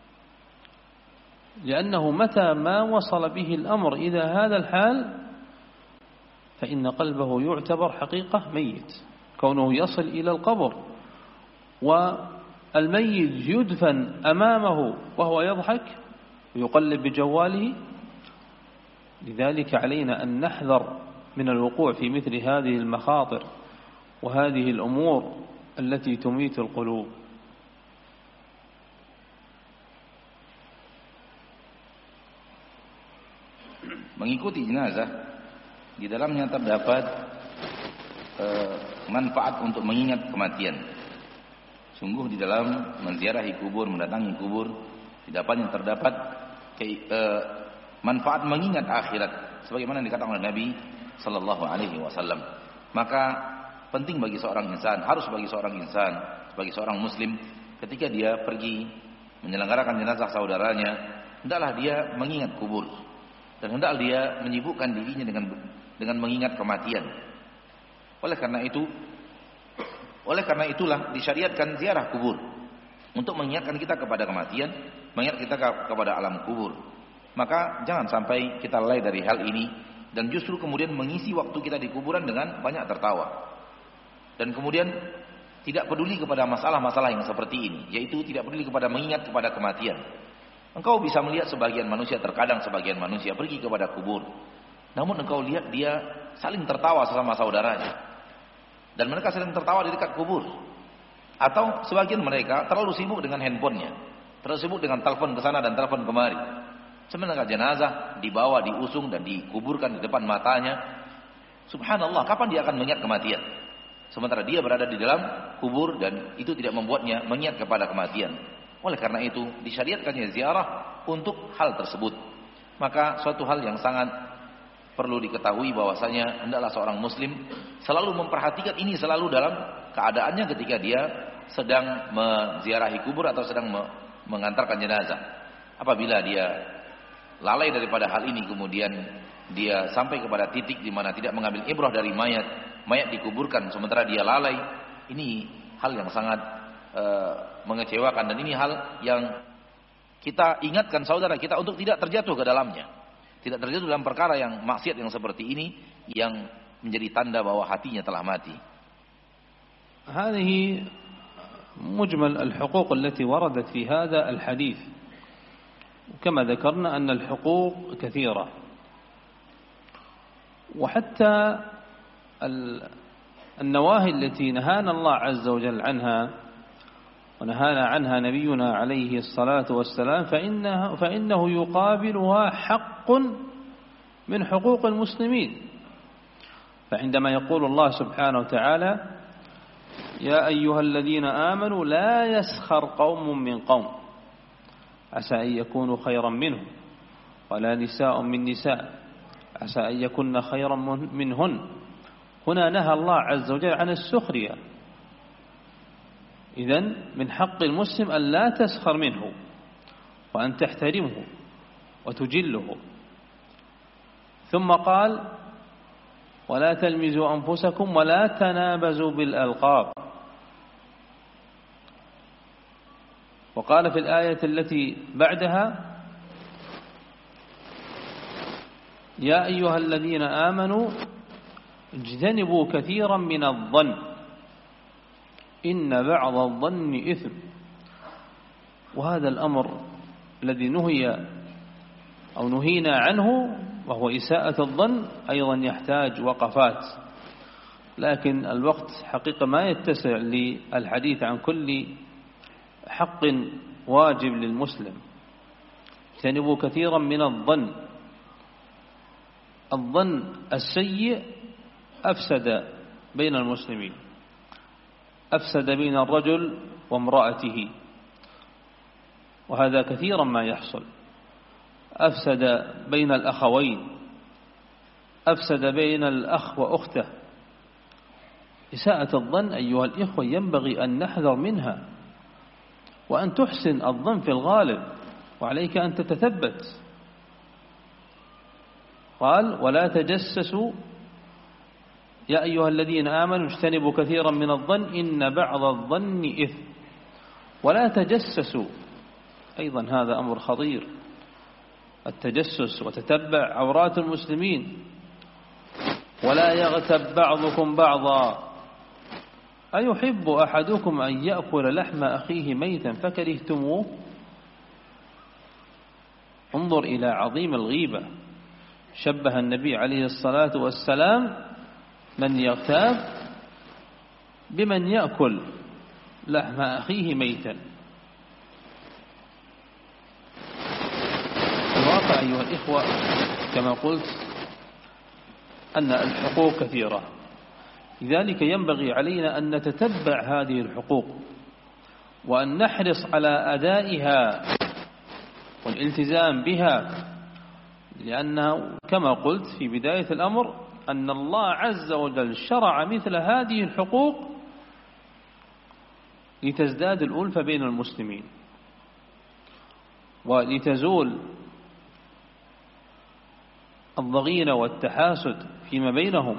لأنه متى ما وصل به الأمر إلى هذا الحال فإن قلبه يعتبر حقيقة ميت، كونه يصل إلى القبر والميت يدفن أمامه وهو يضحك ويقلب بجواله. لذلك علينا أن نحذر من الوقوع في مثل هذه المخاطر وهذه الأمور التي تميت القلوب. Mengikuti jenazah di dalamnya terdapat manfaat untuk mengingat kematian. Sungguh di dalam menziarahi kubur, mendatangi kubur, di dalamnya terdapat manfaat mengingat akhirat, sebagaimana dikatakan oleh Nabi sallallahu alaihi wasallam. Maka penting bagi seorang insan, harus bagi seorang insan, bagi seorang muslim, ketika dia pergi menyelenggarakan jenazah saudaranya, hendaklah dia mengingat kubur dan hendaklah dia menyibukkan dirinya dengan mengingat kematian. Oleh karena itulah disyariatkan ziarah kubur untuk mengingatkan kita kepada kematian, mengingat kita kepada alam kubur. Maka jangan sampai kita lalai dari hal ini dan justru kemudian mengisi waktu kita di kuburan dengan banyak tertawa. Dan kemudian tidak peduli kepada masalah-masalah yang seperti ini, yaitu tidak peduli kepada mengingat kepada kematian. Engkau bisa melihat sebagian manusia, terkadang sebagian manusia pergi kepada kubur, namun engkau lihat dia saling tertawa sesama saudaranya, dan mereka saling tertawa di dekat kubur. Atau sebagian mereka terlalu sibuk dengan handphonenya, terlalu sibuk dengan telepon ke sana dan telepon kemari. Sementara jenazah dibawa, diusung dan dikuburkan di depan matanya. Subhanallah, kapan dia akan mengingat kematian? Sementara dia berada di dalam kubur dan itu tidak membuatnya mengingat kepada kematian. Oleh karena itu disyariatkannya ziarah untuk hal tersebut. Maka suatu hal yang sangat perlu diketahui bahwasanya hendaklah seorang muslim selalu memperhatikan ini, selalu dalam keadaannya ketika dia sedang menziarahi kubur atau sedang mengantarkan jenazah. Apabila dia lalai daripada hal ini, kemudian dia sampai kepada titik di mana tidak mengambil ibrah dari mayat dikuburkan sementara dia lalai, ini hal yang sangat mengecewakan, dan ini hal yang kita ingatkan saudara kita untuk tidak terjatuh ke dalamnya, tidak terjatuh dalam perkara yang maksiat yang seperti ini yang menjadi tanda bahwa hatinya telah mati. هذه مجمل الحقوق التي وردت في هذا الحديث، كما ذكرنا أن الحقوق كثيرة، وحتى النواهي التي نهانا الله عز وجل عنها ونهانا عنها نبينا عليه الصلاة والسلام فإنه يقابلها حق من حقوق المسلمين. فعندما يقول الله سبحانه وتعالى يا أيها الذين آمنوا لا يسخر قوم من قوم عسى أن يكونوا خيرا منهم ولا نساء من نساء عسى أن يكن خيرا منهن، هنا نهى الله عز وجل عن السخرية. إذن من حق المسلم أن لا تسخر منه وأن تحترمه وتجله. ثم قال ولا تلمزوا أنفسكم ولا تنابزوا بالألقاب. وقال في الآية التي بعدها يا أيها الذين آمنوا اجتنبوا كثيرا من الظن إن بعض الظن إثم. وهذا الأمر الذي نهينا عنه وهو إساءة الظن أيضا يحتاج وقفات، لكن الوقت حقيقة ما يتسع للحديث عن كل حق واجب للمسلم. اجتنبوا كثيرا من الظن. الظن السيء أفسد بين المسلمين، أفسد بين الرجل وامرأته، وهذا كثيرا ما يحصل. أفسد بين الأخوين، أفسد بين الأخ وأخته. إساءة الظن أيها الإخوة ينبغي أن نحذر منها، وأن تحسن الظن في الغالب، وعليك أن تتثبت. قال ولا تجسسوا يا أيها الذين آمنوا اجتنبوا كثيرا من الظن إن بعض الظن إثم. ولا تجسسوا أيضا هذا أمر خطير، التجسس وتتبع عورات المسلمين. ولا يغتب بعضكم بعضا أيحب أحدكم أن يأكل لحم أخيه ميتا فكرهتموه. انظر إلى عظيم الغيبة. شبه النبي عليه الصلاة والسلام من يغتاب بمن يأكل لحم أخيه ميتا. الواقع أيها الإخوة كما قلت أن الحقوق كثيرة، لذلك ينبغي علينا أن نتتبع هذه الحقوق وأن نحرص على أدائها والالتزام بها، لأنه كما قلت في بداية الأمر أن الله عز وجل شرع مثل هذه الحقوق لتزداد الألفة بين المسلمين ولتزول الضغينة والتحاسد فيما بينهم.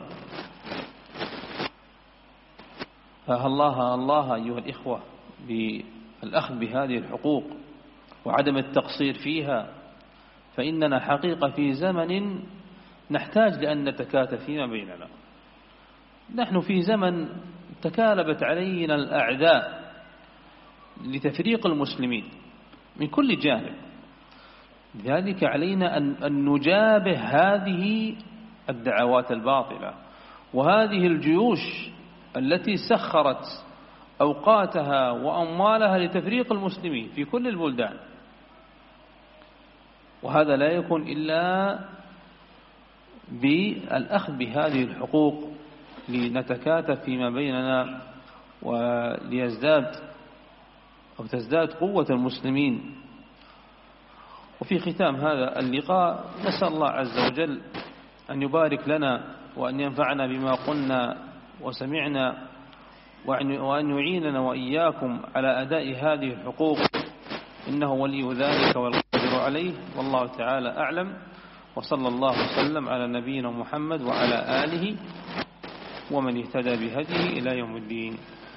فالله أيها الإخوة بالأخذ بهذه الحقوق وعدم التقصير فيها، فإننا حقيقة في زمن نحتاج لأن نتكاتف فيما بيننا. نحن في زمن تكالبت علينا الأعداء لتفريق المسلمين من كل جانب، لذلك علينا أن نجابه هذه الدعوات الباطلة وهذه الجيوش التي سخرت أوقاتها وأموالها لتفريق المسلمين في كل البلدان. وهذا لا يكون إلا بالأخذ بهذه الحقوق لنتكاتف فيما بيننا تزداد قوة المسلمين. وفي ختام هذا اللقاء نسأل الله عز وجل أن يبارك لنا وأن ينفعنا بما قلنا وسمعنا، وأن يعيننا وإياكم على أداء هذه الحقوق، إنه ولي ذلك والقادر عليه، والله تعالى أعلم. وصلى الله وسلم على نبينا محمد وعلى آله ومن اهتدى بهديه إلى يوم الدين.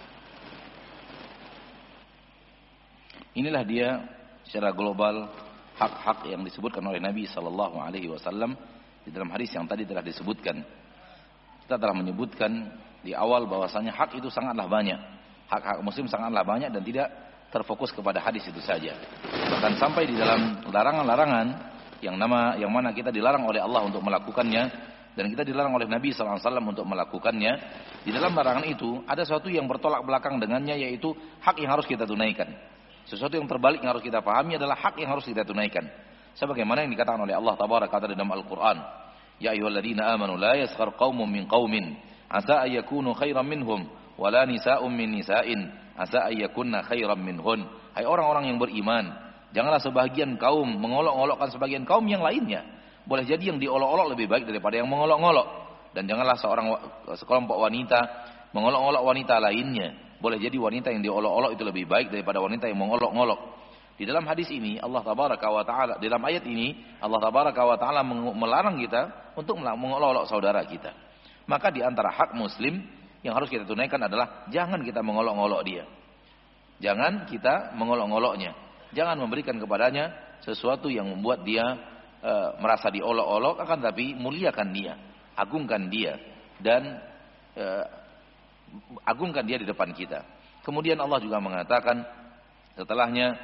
Inilah dia secara global hak-hak yang disebutkan oleh Nabi Sallallahu Alaihi Wasallam di dalam hadis yang tadi telah disebutkan. Kita telah menyebutkan di awal bahwasanya hak itu sangatlah banyak, hak-hak muslim sangatlah banyak dan tidak terfokus kepada hadis itu saja. Bahkan sampai di dalam larangan-larangan yang mana kita dilarang oleh Allah untuk melakukannya dan kita dilarang oleh Nabi Sallallahu Alaihi Wasallam untuk melakukannya. Di dalam larangan itu ada sesuatu yang bertolak belakang dengannya, yaitu hak yang harus kita tunaikan. Sesuatu yang terbalik yang harus kita pahami adalah hak yang harus kita tunaikan. Sebagaimana yang dikatakan oleh Allah Tabaraka wa Ta'ala dalam Al-Quran, Ya ayyuhalladzina amanu la yaskhar qaumun min qaumin asa ayyakunu khairan minhum wala nisa'un min nisa'in asa ayyakunna khairan minhun. Hai orang-orang yang beriman, janganlah sebagian kaum mengolok-olokkan sebagian kaum yang lainnya. Boleh jadi yang diolok-olok lebih baik daripada yang mengolok-olok. Dan janganlah sekelompok wanita mengolok-olok wanita lainnya. Boleh jadi wanita yang diolok-olok itu lebih baik daripada wanita yang mengolok-olok. Di dalam hadis ini Allah Tabaraka wa Ta'ala, dalam ayat ini Allah Tabaraka wa Ta'ala melarang kita untuk mengolok-olok saudara kita. Maka di antara hak muslim yang harus kita tunaikan adalah jangan kita mengolok-olok dia. Jangan kita mengolok-oloknya. Jangan memberikan kepadanya sesuatu yang membuat dia merasa diolok-olok, akan tapi muliakan dia, agungkan dia dan agungkan dia di depan kita. Kemudian Allah juga mengatakan setelahnya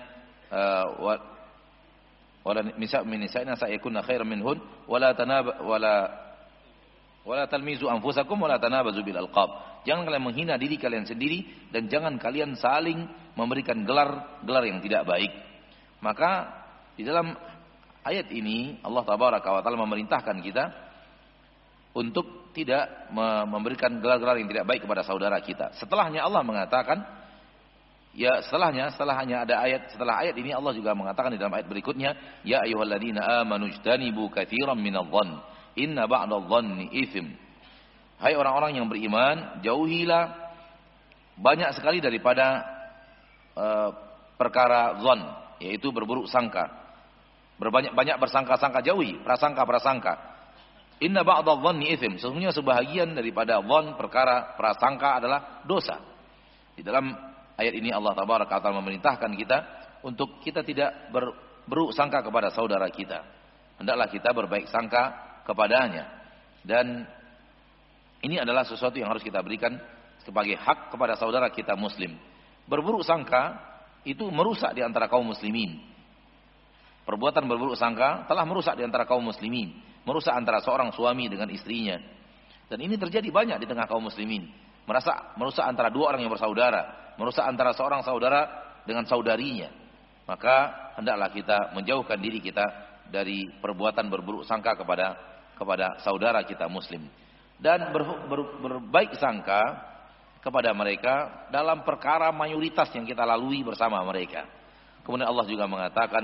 wala nisa min nisa'ina sayakunna khairan minhun wala talmizu anfusakum wala tanabazu bil alqab. Jangan kalian menghina diri kalian sendiri dan jangan kalian saling memberikan gelar yang tidak baik. Maka di dalam ayat ini Allah tabaraka wa taala memerintahkan kita untuk tidak memberikan gelar-gelar yang tidak baik kepada saudara kita. Setelahnya Allah mengatakan, setelah ayat ini Allah juga mengatakan di dalam ayat berikutnya, ya ayyuhalladzina amanu ijtanibu katsiran minadh-dhann inna ba'dadh-dhanni itsm. Hai orang-orang yang beriman, jauhilah banyak sekali daripada perkara dzan, yaitu berburuk sangka. Berbanyak-banyak bersangka-sangka, jauhi prasangka-prasangka. Inna ba'dadh-dhanni itsm. Sesungguhnya sebahagian daripada dzan, perkara prasangka adalah dosa. Di dalam ayat ini Allah tabaraka wa taala memerintahkan kita untuk kita tidak berburuk sangka kepada saudara kita. Hendaklah kita berbaik sangka kepadanya. Dan ini adalah sesuatu yang harus kita berikan sebagai hak kepada saudara kita muslim. Berburuk sangka itu merusak di antara kaum muslimin. Perbuatan berburuk sangka telah merusak di antara kaum muslimin, merusak antara seorang suami dengan istrinya. Dan ini terjadi banyak di tengah kaum muslimin. Merusak antara dua orang yang bersaudara, merusak antara seorang saudara dengan saudarinya. Maka hendaklah kita menjauhkan diri kita dari perbuatan berburuk sangka kepada saudara kita muslim. Dan berbaik sangka kepada mereka dalam perkara mayoritas yang kita lalui bersama mereka. Kemudian Allah juga mengatakan,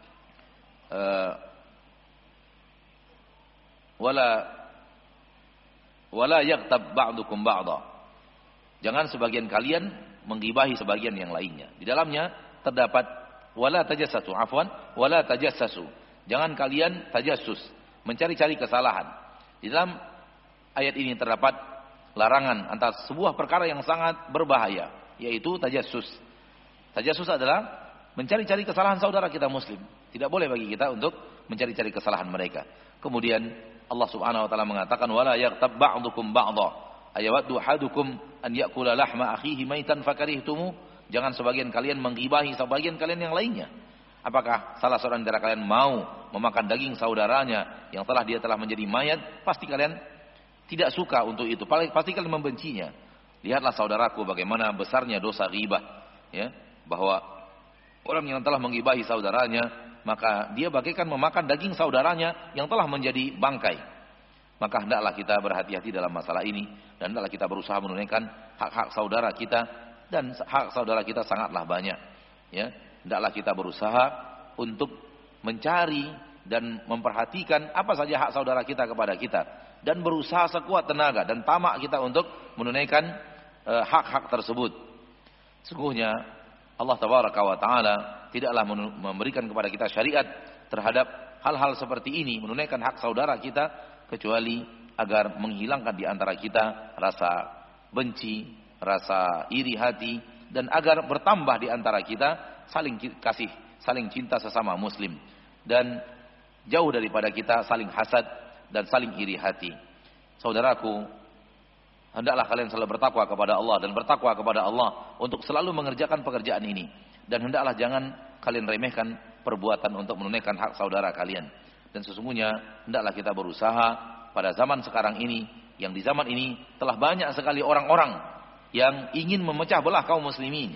wala yaghtab ba'dukum ba'dha. Jangan sebagian kalian menggibahi sebagian yang lainnya. Di dalamnya terdapat wala tajassasu, wala tajassasu. Jangan kalian tajassus, mencari-cari kesalahan. Di dalam ayat ini terdapat larangan atas sebuah perkara yang sangat berbahaya, yaitu tajassus. Tajassus adalah mencari-cari kesalahan saudara kita muslim. Tidak boleh bagi kita untuk mencari-cari kesalahan mereka. Kemudian Allah Subhanahu wa taala mengatakan wala yaghtab ba'dukum ba'dha ayawaddu ahadukum an ya'kula lahma akhihi maitan fakarihtumu. Jangan sebagian kalian menggibahi sebagian kalian yang lainnya. Apakah salah seorang dari kalian mau memakan daging saudaranya yang dia telah menjadi mayat? Pasti kalian tidak suka untuk itu. Pasti kalian membencinya. Lihatlah saudaraku bagaimana besarnya dosa ghibah, ya, bahwa orang yang telah menggibahi saudaranya, maka dia bagaikan memakan daging saudaranya yang telah menjadi bangkai. Maka hendaklah kita berhati-hati dalam masalah ini, dan hendaklah kita berusaha menunaikan hak-hak saudara kita, dan hak saudara kita sangatlah banyak. Ya, hendaklah kita berusaha untuk mencari dan memperhatikan apa saja hak saudara kita kepada kita, dan berusaha sekuat tenaga dan tamak kita untuk menunaikan hak-hak tersebut. Sungguhnya Allah Tabaraka wa Ta'ala tidaklah memberikan kepada kita syariat terhadap hal-hal seperti ini, menunaikan hak saudara kita, kecuali agar menghilangkan di antara kita rasa benci, rasa iri hati, dan agar bertambah di antara kita saling kasih, saling cinta sesama muslim, dan jauh daripada kita saling hasad dan saling iri hati. Saudaraku, hendaklah kalian selalu bertakwa kepada Allah dan bertakwa kepada Allah untuk selalu mengerjakan pekerjaan ini. Dan hendaklah jangan kalian remehkan perbuatan untuk menunaikan hak saudara kalian. Dan sesungguhnya hendaklah kita berusaha pada zaman sekarang ini, yang di zaman ini telah banyak sekali orang-orang yang ingin memecah belah kaum muslimin.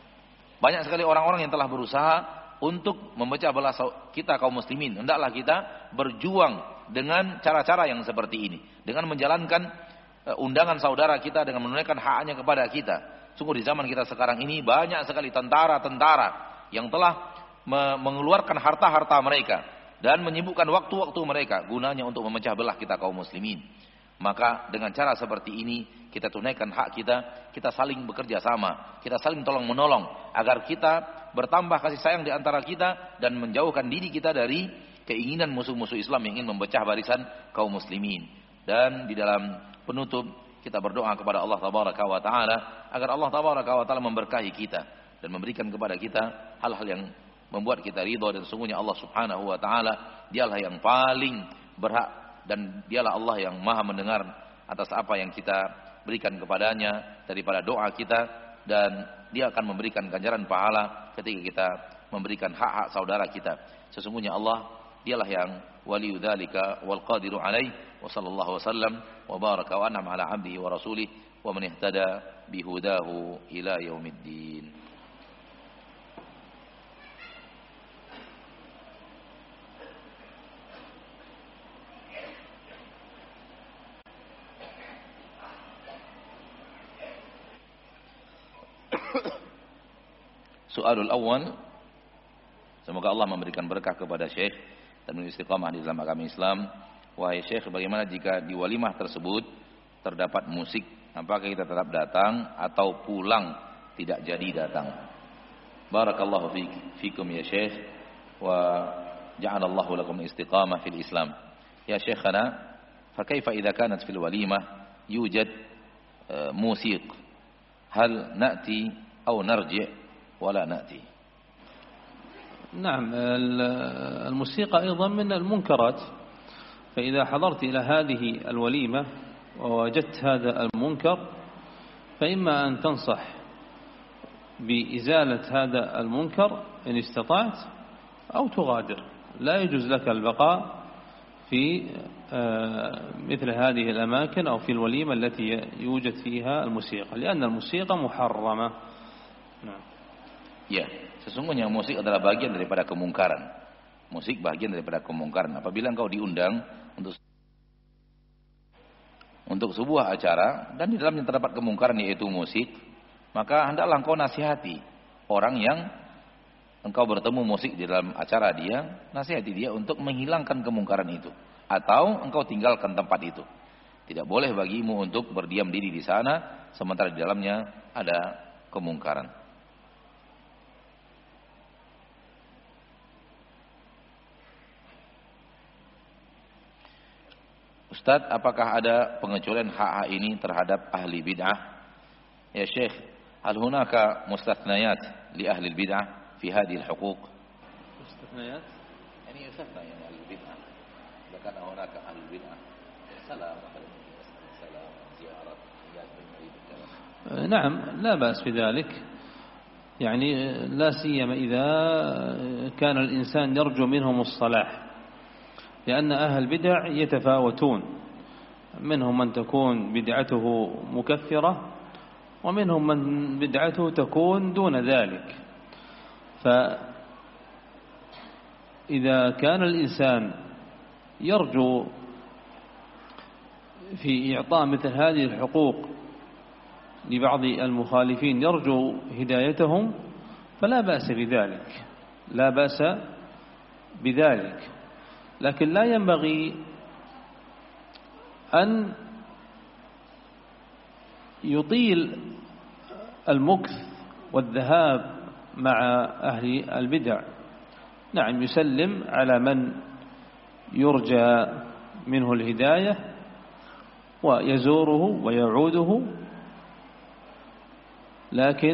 Banyak sekali orang-orang yang telah berusaha untuk memecah belah kita kaum muslimin. Hendaklah kita berjuang dengan cara-cara yang seperti ini, dengan menjalankan undangan saudara kita, dengan menunaikan haknya kepada kita. Sungguh di zaman kita sekarang ini banyak sekali tentara-tentara yang telah mengeluarkan harta-harta mereka dan menyibukkan waktu-waktu mereka gunanya untuk memecah belah kita kaum muslimin. Maka dengan cara seperti ini kita tunaikan hak kita, kita saling bekerja sama, kita saling tolong menolong agar kita bertambah kasih sayang di antara kita dan menjauhkan diri kita dari keinginan musuh-musuh Islam yang ingin memecah barisan kaum muslimin. Dan di dalam penutup kita berdoa kepada Allah Tabaraka wa Ta'ala agar Allah Tabaraka wa Ta'ala memberkahi kita dan memberikan kepada kita hal-hal yang membuat kita ridha. Dan sungguhnya Allah Subhanahu wa Ta'ala dialah yang paling berhak, dan dialah Allah yang maha mendengar atas apa yang kita berikan kepadanya daripada doa kita. dan dia akan memberikan ganjaran pahala ketika kita memberikan hak-hak saudara kita. Sesungguhnya Allah dialah yang waliyu dzalika wal qadiru alaih. Wa sallallahu wasallam wa baraka wa an'ama ala 'abdihi wa rasulih wa man ihtada bihudahu ila yaumiddin. Soalul awal, semoga Allah memberikan berkah kepada Syekh dan istiqamah di dalam agama Islam. Wahai Syekh, bagaimana jika di walimah tersebut terdapat musik? Apakah kita tetap datang atau pulang tidak jadi datang? Barakallahu fikum ya Syekh, wa ja'alallahu lakum istiqamah fil Islam. Ya Syekhana, fa kaifa idza kanat fil walimah yujad musiq? Hal na'ti aw narji' ولا نأتي؟ نعم، الموسيقى أيضا من المنكرات، فإذا حضرت إلى هذه الوليمة ووجدت هذا المنكر فإما أن تنصح بإزالة هذا المنكر إن استطعت أو تغادر. لا يجوز لك البقاء في مثل هذه الأماكن أو في الوليمة التي يوجد فيها الموسيقى، لأن الموسيقى محرمة. نعم. Ya, sesungguhnya musik adalah bagian daripada kemungkaran. Musik bagian daripada kemungkaran. Apabila engkau diundang untuk sebuah acara dan di dalamnya terdapat kemungkaran yaitu musik, maka hendaklah engkau nasihati orang yang engkau bertemu musik di dalam acara dia, nasihati dia untuk menghilangkan kemungkaran itu, atau engkau tinggalkan tempat itu. Tidak boleh bagimu untuk berdiam diri di sana sementara di dalamnya ada kemungkaran. Ustaz, apakah ada pengecualian hak-hak ini terhadap ahli bid'ah? Ya Syekh, hal hunaka mustathnayat li ahli bid'ah fi hadhihi al-huquq? Mustathnayat? Yani yustatna yani ahli bid'ah. Jika kana hunaka ahli bid'ah, salam ziyarat نعم، لا بأس بذلك. يعني لا سيما إذا كان الإنسان يرجو منهم الصلاح، لأن أهل البدع يتفاوتون، منهم من تكون بدعته مكفرة ومنهم من بدعته تكون دون ذلك. فإذا كان الإنسان يرجو في إعطاء مثل هذه الحقوق لبعض المخالفين، يرجو هدايتهم، فلا بأس بذلك، لا بأس بذلك. لكن لا ينبغي أن يطيل المكث والذهاب مع أهل البدع. نعم، يسلم على من يرجى منه الهداية ويزوره ويعوده، لكن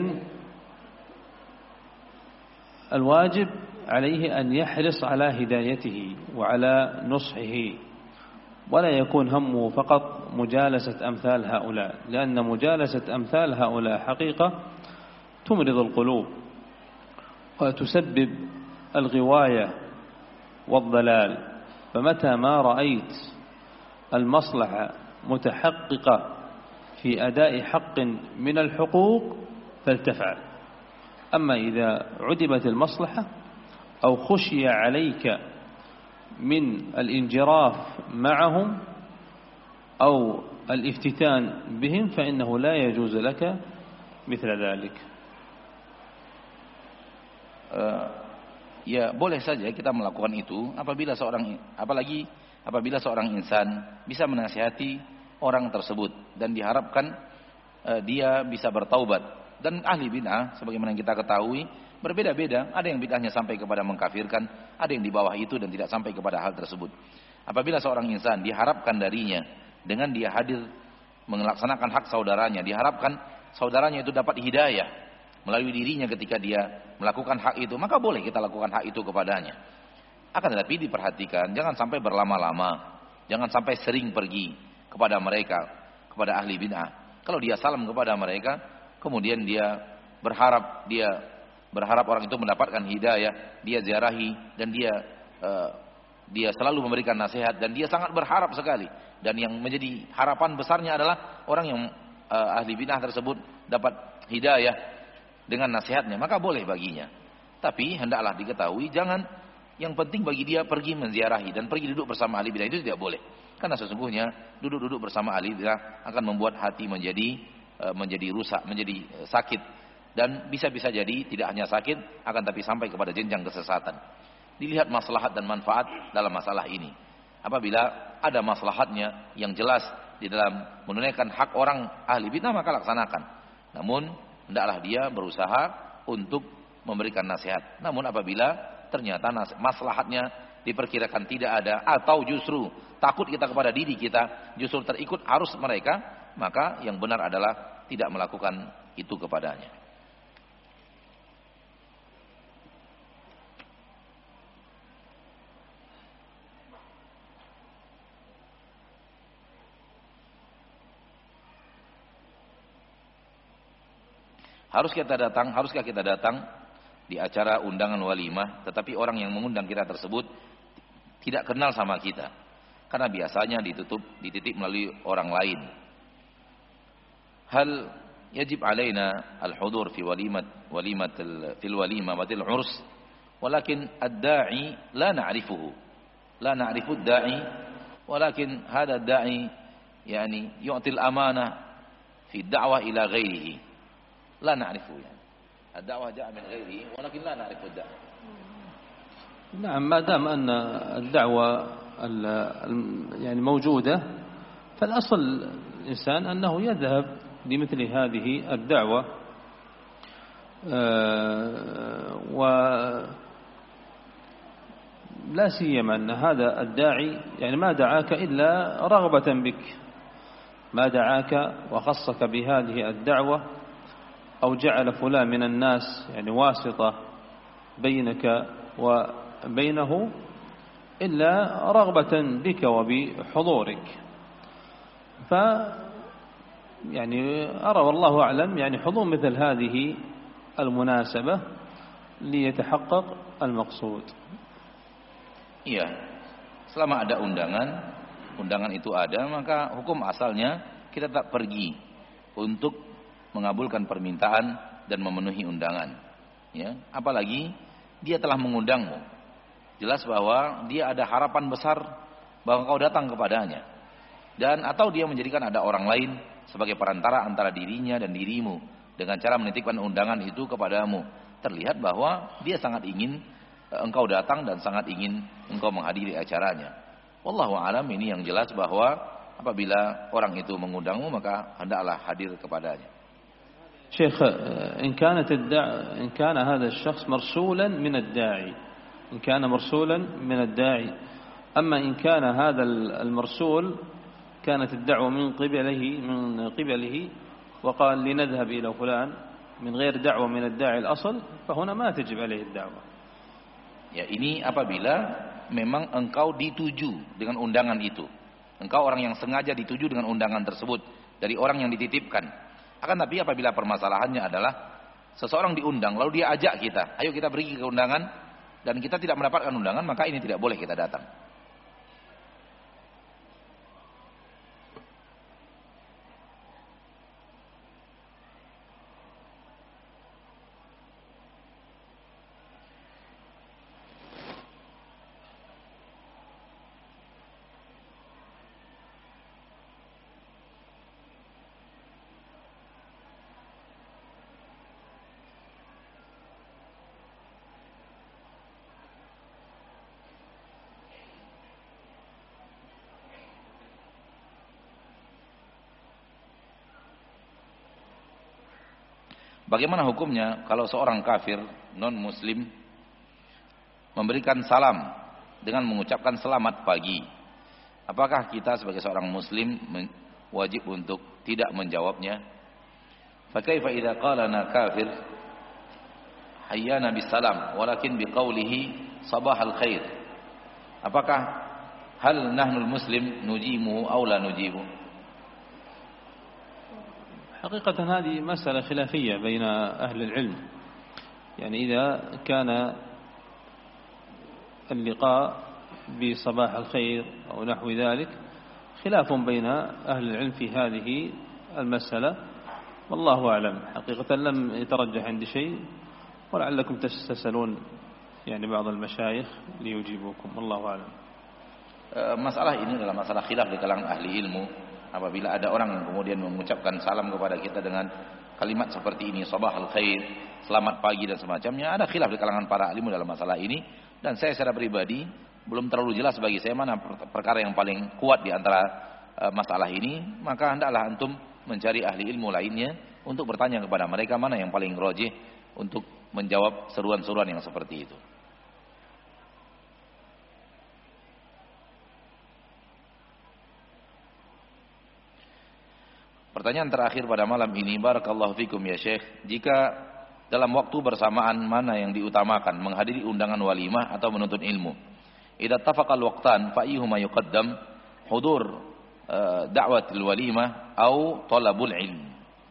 الواجب عليه أن يحرص على هدايته وعلى نصحه، ولا يكون همه فقط مجالسة أمثال هؤلاء، لأن مجالسة أمثال هؤلاء حقيقة تمرض القلوب وتسبب الغواية والضلال. فمتى ما رأيت المصلحة متحققة في أداء حق من الحقوق فلتفعل. أما إذا عدمت المصلحة أو خشي عليك من الانجراف معهم أو الافتتان بهم فإنه لا يجوز لك مثل ذلك. Ya, boleh saja kita melakukan itu apalagi apabila seorang insan bisa menasihati orang tersebut dan diharapkan dia bisa bertaubat. Dan ahli bid'ah sebagaimana yang kita ketahui berbeda-beda, ada yang bid'ahnya sampai kepada mengkafirkan, ada yang di bawah itu dan tidak sampai kepada hal tersebut. Apabila seorang insan diharapkan darinya dengan dia hadir melaksanakan hak saudaranya, diharapkan saudaranya itu dapat hidayah melalui dirinya ketika dia melakukan hak itu, maka boleh kita lakukan hak itu kepadanya. Akan tetapi diperhatikan, jangan sampai berlama-lama, jangan sampai sering pergi kepada mereka, kepada ahli bid'ah. Kalau dia salam kepada mereka, kemudian dia berharap orang itu mendapatkan hidayah, dia ziarahi dan dia selalu memberikan nasihat dan dia sangat berharap sekali. Dan yang menjadi harapan besarnya adalah orang yang ahli bidah tersebut dapat hidayah dengan nasihatnya, maka boleh baginya. Tapi hendaklah diketahui, jangan yang penting bagi dia pergi menziarahi dan pergi duduk bersama ahli bidah, itu tidak boleh. Karena sesungguhnya duduk-duduk bersama ahli bidah akan membuat hati menjadi rusak, menjadi sakit. Dan bisa-bisa jadi tidak hanya sakit, akan tapi sampai kepada jenjang kesesatan. Dilihat maslahat dan manfaat dalam masalah ini. Apabila ada maslahatnya yang jelas di dalam menunaikan hak orang ahli bidah, maka laksanakan. Namun hendaklah dia berusaha untuk memberikan nasihat. Namun apabila ternyata maslahatnya diperkirakan tidak ada, atau justru takut kita kepada diri kita, justru terikut arus mereka, maka yang benar adalah tidak melakukan itu kepadanya. Haruskah kita datang di acara undangan walimah, tetapi orang yang mengundang kita tersebut tidak kenal sama kita? Karena biasanya dititip melalui orang lain. Hal yajib alaina al-hudur fi fil walimah batil urs, walakin ad-da'i la na'rifuhu. La na'rifu ad-da'i, walakin hada ad-da'i yani yu'ti al-amanah fi ad-da'wah ila ghairihi. لا نعرفه يعني الدعوة جاء من غيره ولكن لا نعرف الدعوة. نعم، ما دام أن الدعوة يعني موجودة، فالأصل الإنسان أنه يذهب لمثل هذه الدعوة، ولا سيما أن هذا الداعي يعني ما دعاك إلا رغبة بك، ما دعاك وخصك بهذه الدعوة أو جعل فلان من الناس يعني واسطة بينك وبينه إلا رغبة بك وبحضورك. يعني أرى والله أعلم يعني حضور مثل هذه المناسبة ليتحقق المقصود. Iya, selama ada undangan itu ada, maka hukum asalnya kita tak pergi untuk mengabulkan permintaan dan memenuhi undangan, ya. Apalagi dia telah mengundangmu, jelas bahwa dia ada harapan besar bahwa kau datang kepadanya, dan atau dia menjadikan ada orang lain sebagai perantara antara dirinya dan dirimu dengan cara menitipkan undangan itu kepadamu. Terlihat bahwa dia sangat ingin engkau datang dan sangat ingin engkau menghadiri acaranya. Wallahu alam, ini yang jelas bahwa apabila orang itu mengundangmu, maka hendaklah hadir kepadanya. شيخ، إن كان هذا الشخص مرسولا من الداعي، إن كان مرسولا من الداعي، أما إن كان هذا المرسول كانت الدعوة من قبله وقال لنذهب إلى فلان من غير دعوة من الداعي الأصل، فهنا ما تجب عليه الدعوة. Ya, ini apabila memang engkau dituju dengan undangan itu, engkau orang yang sengaja dituju dengan undangan tersebut dari orang yang dititipkan. Akan tapi apabila permasalahannya adalah seseorang diundang lalu dia ajak kita, ayo kita pergi ke undangan, dan kita tidak mendapatkan undangan, maka ini tidak boleh kita datang. Bagaimana hukumnya kalau seorang kafir non-muslim memberikan salam dengan mengucapkan selamat pagi? Apakah kita sebagai seorang muslim wajib untuk tidak menjawabnya? Fa kaifa idza qalana kafir hayyana bisalam walakin biqaulihi sabahal khair? Apakah hal nahnul muslim nujimu aw la nujibu? حقيقة هذه مسألة خلافية بين أهل العلم. يعني إذا كان اللقاء بصباح الخير أو نحو ذلك خلاف بين أهل العلم في هذه المسألة، والله أعلم. حقيقة لم يترجح عندي شيء، ولعلكم تستسألون يعني بعض المشايخ ليجيبوكم، والله أعلم. Masalah ini adalah masalah khilaf di kalangan ahli ilmu. Apabila ada orang yang kemudian mengucapkan salam kepada kita dengan kalimat seperti ini, sabahul khair, selamat pagi dan semacamnya, ada khilaf di kalangan para ilmu dalam masalah ini. Dan saya secara pribadi belum terlalu jelas bagi saya mana perkara yang paling kuat di antara masalah ini. Maka hendaklah antum mencari ahli ilmu lainnya untuk bertanya kepada mereka mana yang paling rajih untuk menjawab seruan-seruan yang seperti itu. Pertanyaan terakhir pada malam ini, barakallahu fikum ya Syekh, jika dalam waktu bersamaan mana yang diutamakan, menghadiri undangan walimah atau menuntut ilmu? Idza tafaqal waqtan fa ayyuhuma yuqaddam, hudur da'watil walimah atau talabul ilm?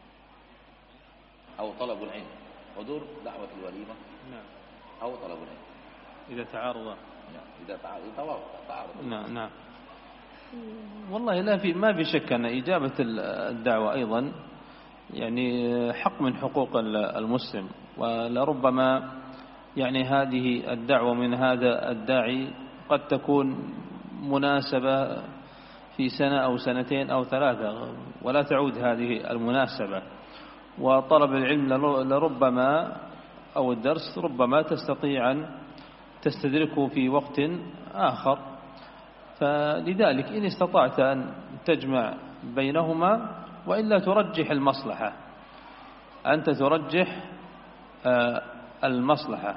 Atau talabul ilm. Hudur da'watil walimah. Naam. Atau talabul ilm. إذا تعارض. إذا تعارض. نعم. والله ما في شك أن إجابة الدعوة أيضا يعني حق من حقوق المسلم، ولربما يعني هذه الدعوة من هذا الداعي قد تكون مناسبة في سنة أو سنتين أو ثلاثة، ولا تعود هذه المناسبة. وطلب العلم لربما أو الدرس ربما تستطيع أن تستدركه في وقت آخر. فلذلك إن استطعت أن تجمع بينهما، وإلا ترجح المصلحة، أنت ترجح المصلحة،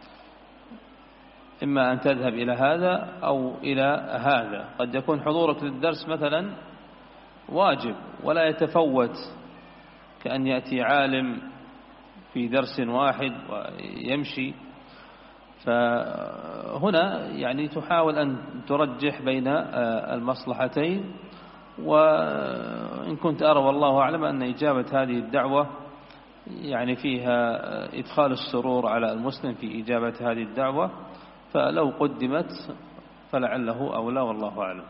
إما أن تذهب إلى هذا أو إلى هذا. قد يكون حضورك للدرس مثلا واجب ولا يتفوت، كأن يأتي عالم في درس واحد ويمشي. فهنا يعني تحاول أن ترجح بين المصلحتين. وإن كنت أرى والله أعلم أن إجابة هذه الدعوة يعني فيها إدخال السرور على المسلم في إجابة هذه الدعوة، فلو قدمت فلعله أولى، والله أعلم.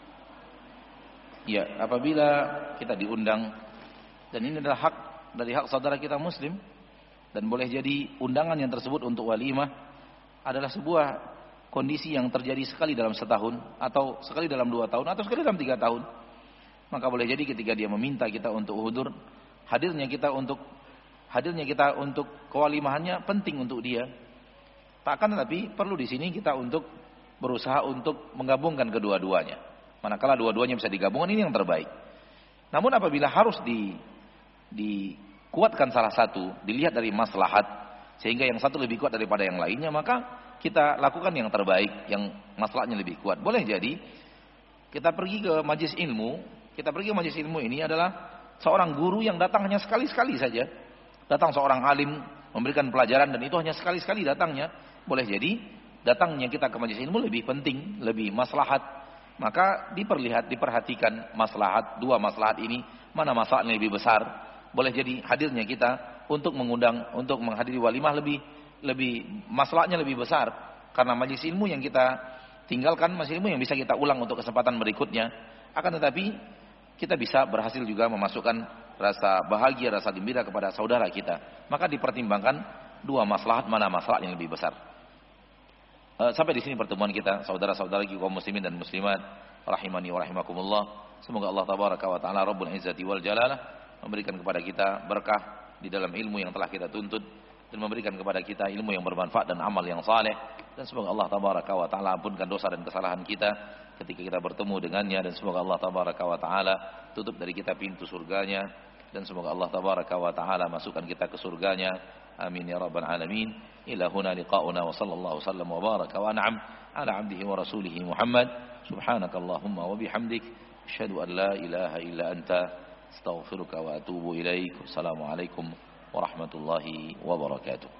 Ya, apabila kita diundang, dan ini adalah hak dari hak saudara kita muslim, dan boleh jadi undangan yang tersebut untuk walimah adalah sebuah kondisi yang terjadi sekali dalam setahun, atau sekali dalam 2 tahun, atau sekali dalam 3 tahun. Maka boleh jadi ketika dia meminta kita untuk hudur, hadirnya kita untuk kewalimahannya penting untuk dia. Takkan tetapi perlu di sini kita untuk berusaha untuk menggabungkan kedua-duanya. Manakala dua-duanya bisa digabungkan, ini yang terbaik. Namun apabila harus dikuatkan salah satu, dilihat dari maslahat, sehingga yang satu lebih kuat daripada yang lainnya, maka kita lakukan yang terbaik, yang masalahnya lebih kuat. Boleh jadi kita pergi ke majelis ilmu. Kita pergi ke majelis ilmu ini adalah seorang guru yang datang hanya sekali-sekali saja. Datang seorang alim memberikan pelajaran, dan itu hanya sekali-sekali datangnya. Boleh jadi datangnya kita ke majelis ilmu lebih penting, lebih maslahat. Maka diperhatikan maslahat, dua maslahat ini, mana masalahnya lebih besar. Boleh jadi hadirnya kita untuk mengundang, untuk menghadiri walimah lebih masalahnya lebih besar, karena majelis ilmu yang kita tinggalkan, majelis ilmu yang bisa kita ulang untuk kesempatan berikutnya. Akan tetapi kita bisa berhasil juga memasukkan rasa bahagia, rasa gembira kepada saudara kita. Maka dipertimbangkan dua maslahat, mana masalah yang lebih besar. Sampai di sini pertemuan kita, saudara-saudara kaum muslimin dan muslimat rahimani wa rahimakumullah. Semoga Allah tabaraka wa taala Rabbul Izzati wal Jalalah memberikan kepada kita berkah di dalam ilmu yang telah kita tuntut, dan memberikan kepada kita ilmu yang bermanfaat dan amal yang saleh. Dan semoga Allah tabaraka wa taala ampunkan dosa dan kesalahan kita ketika kita bertemu dengannya, dan semoga Allah tabaraka wa taala tutup dari kita pintu surganya, dan semoga Allah tabaraka wa taala masukkan kita ke surganya. Amin ya rabbal alamin. Ila huna liqa'una wa sallallahu sallam wa baraka wa an'am ala 'abdihi wa rasulihi Muhammad. Subhanakallahumma wa bihamdik, asyhadu an la ilaha illa anta, astaghfiruka wa atubu ilaik. Wassalamualaikum warahmatullahi wabarakatuh.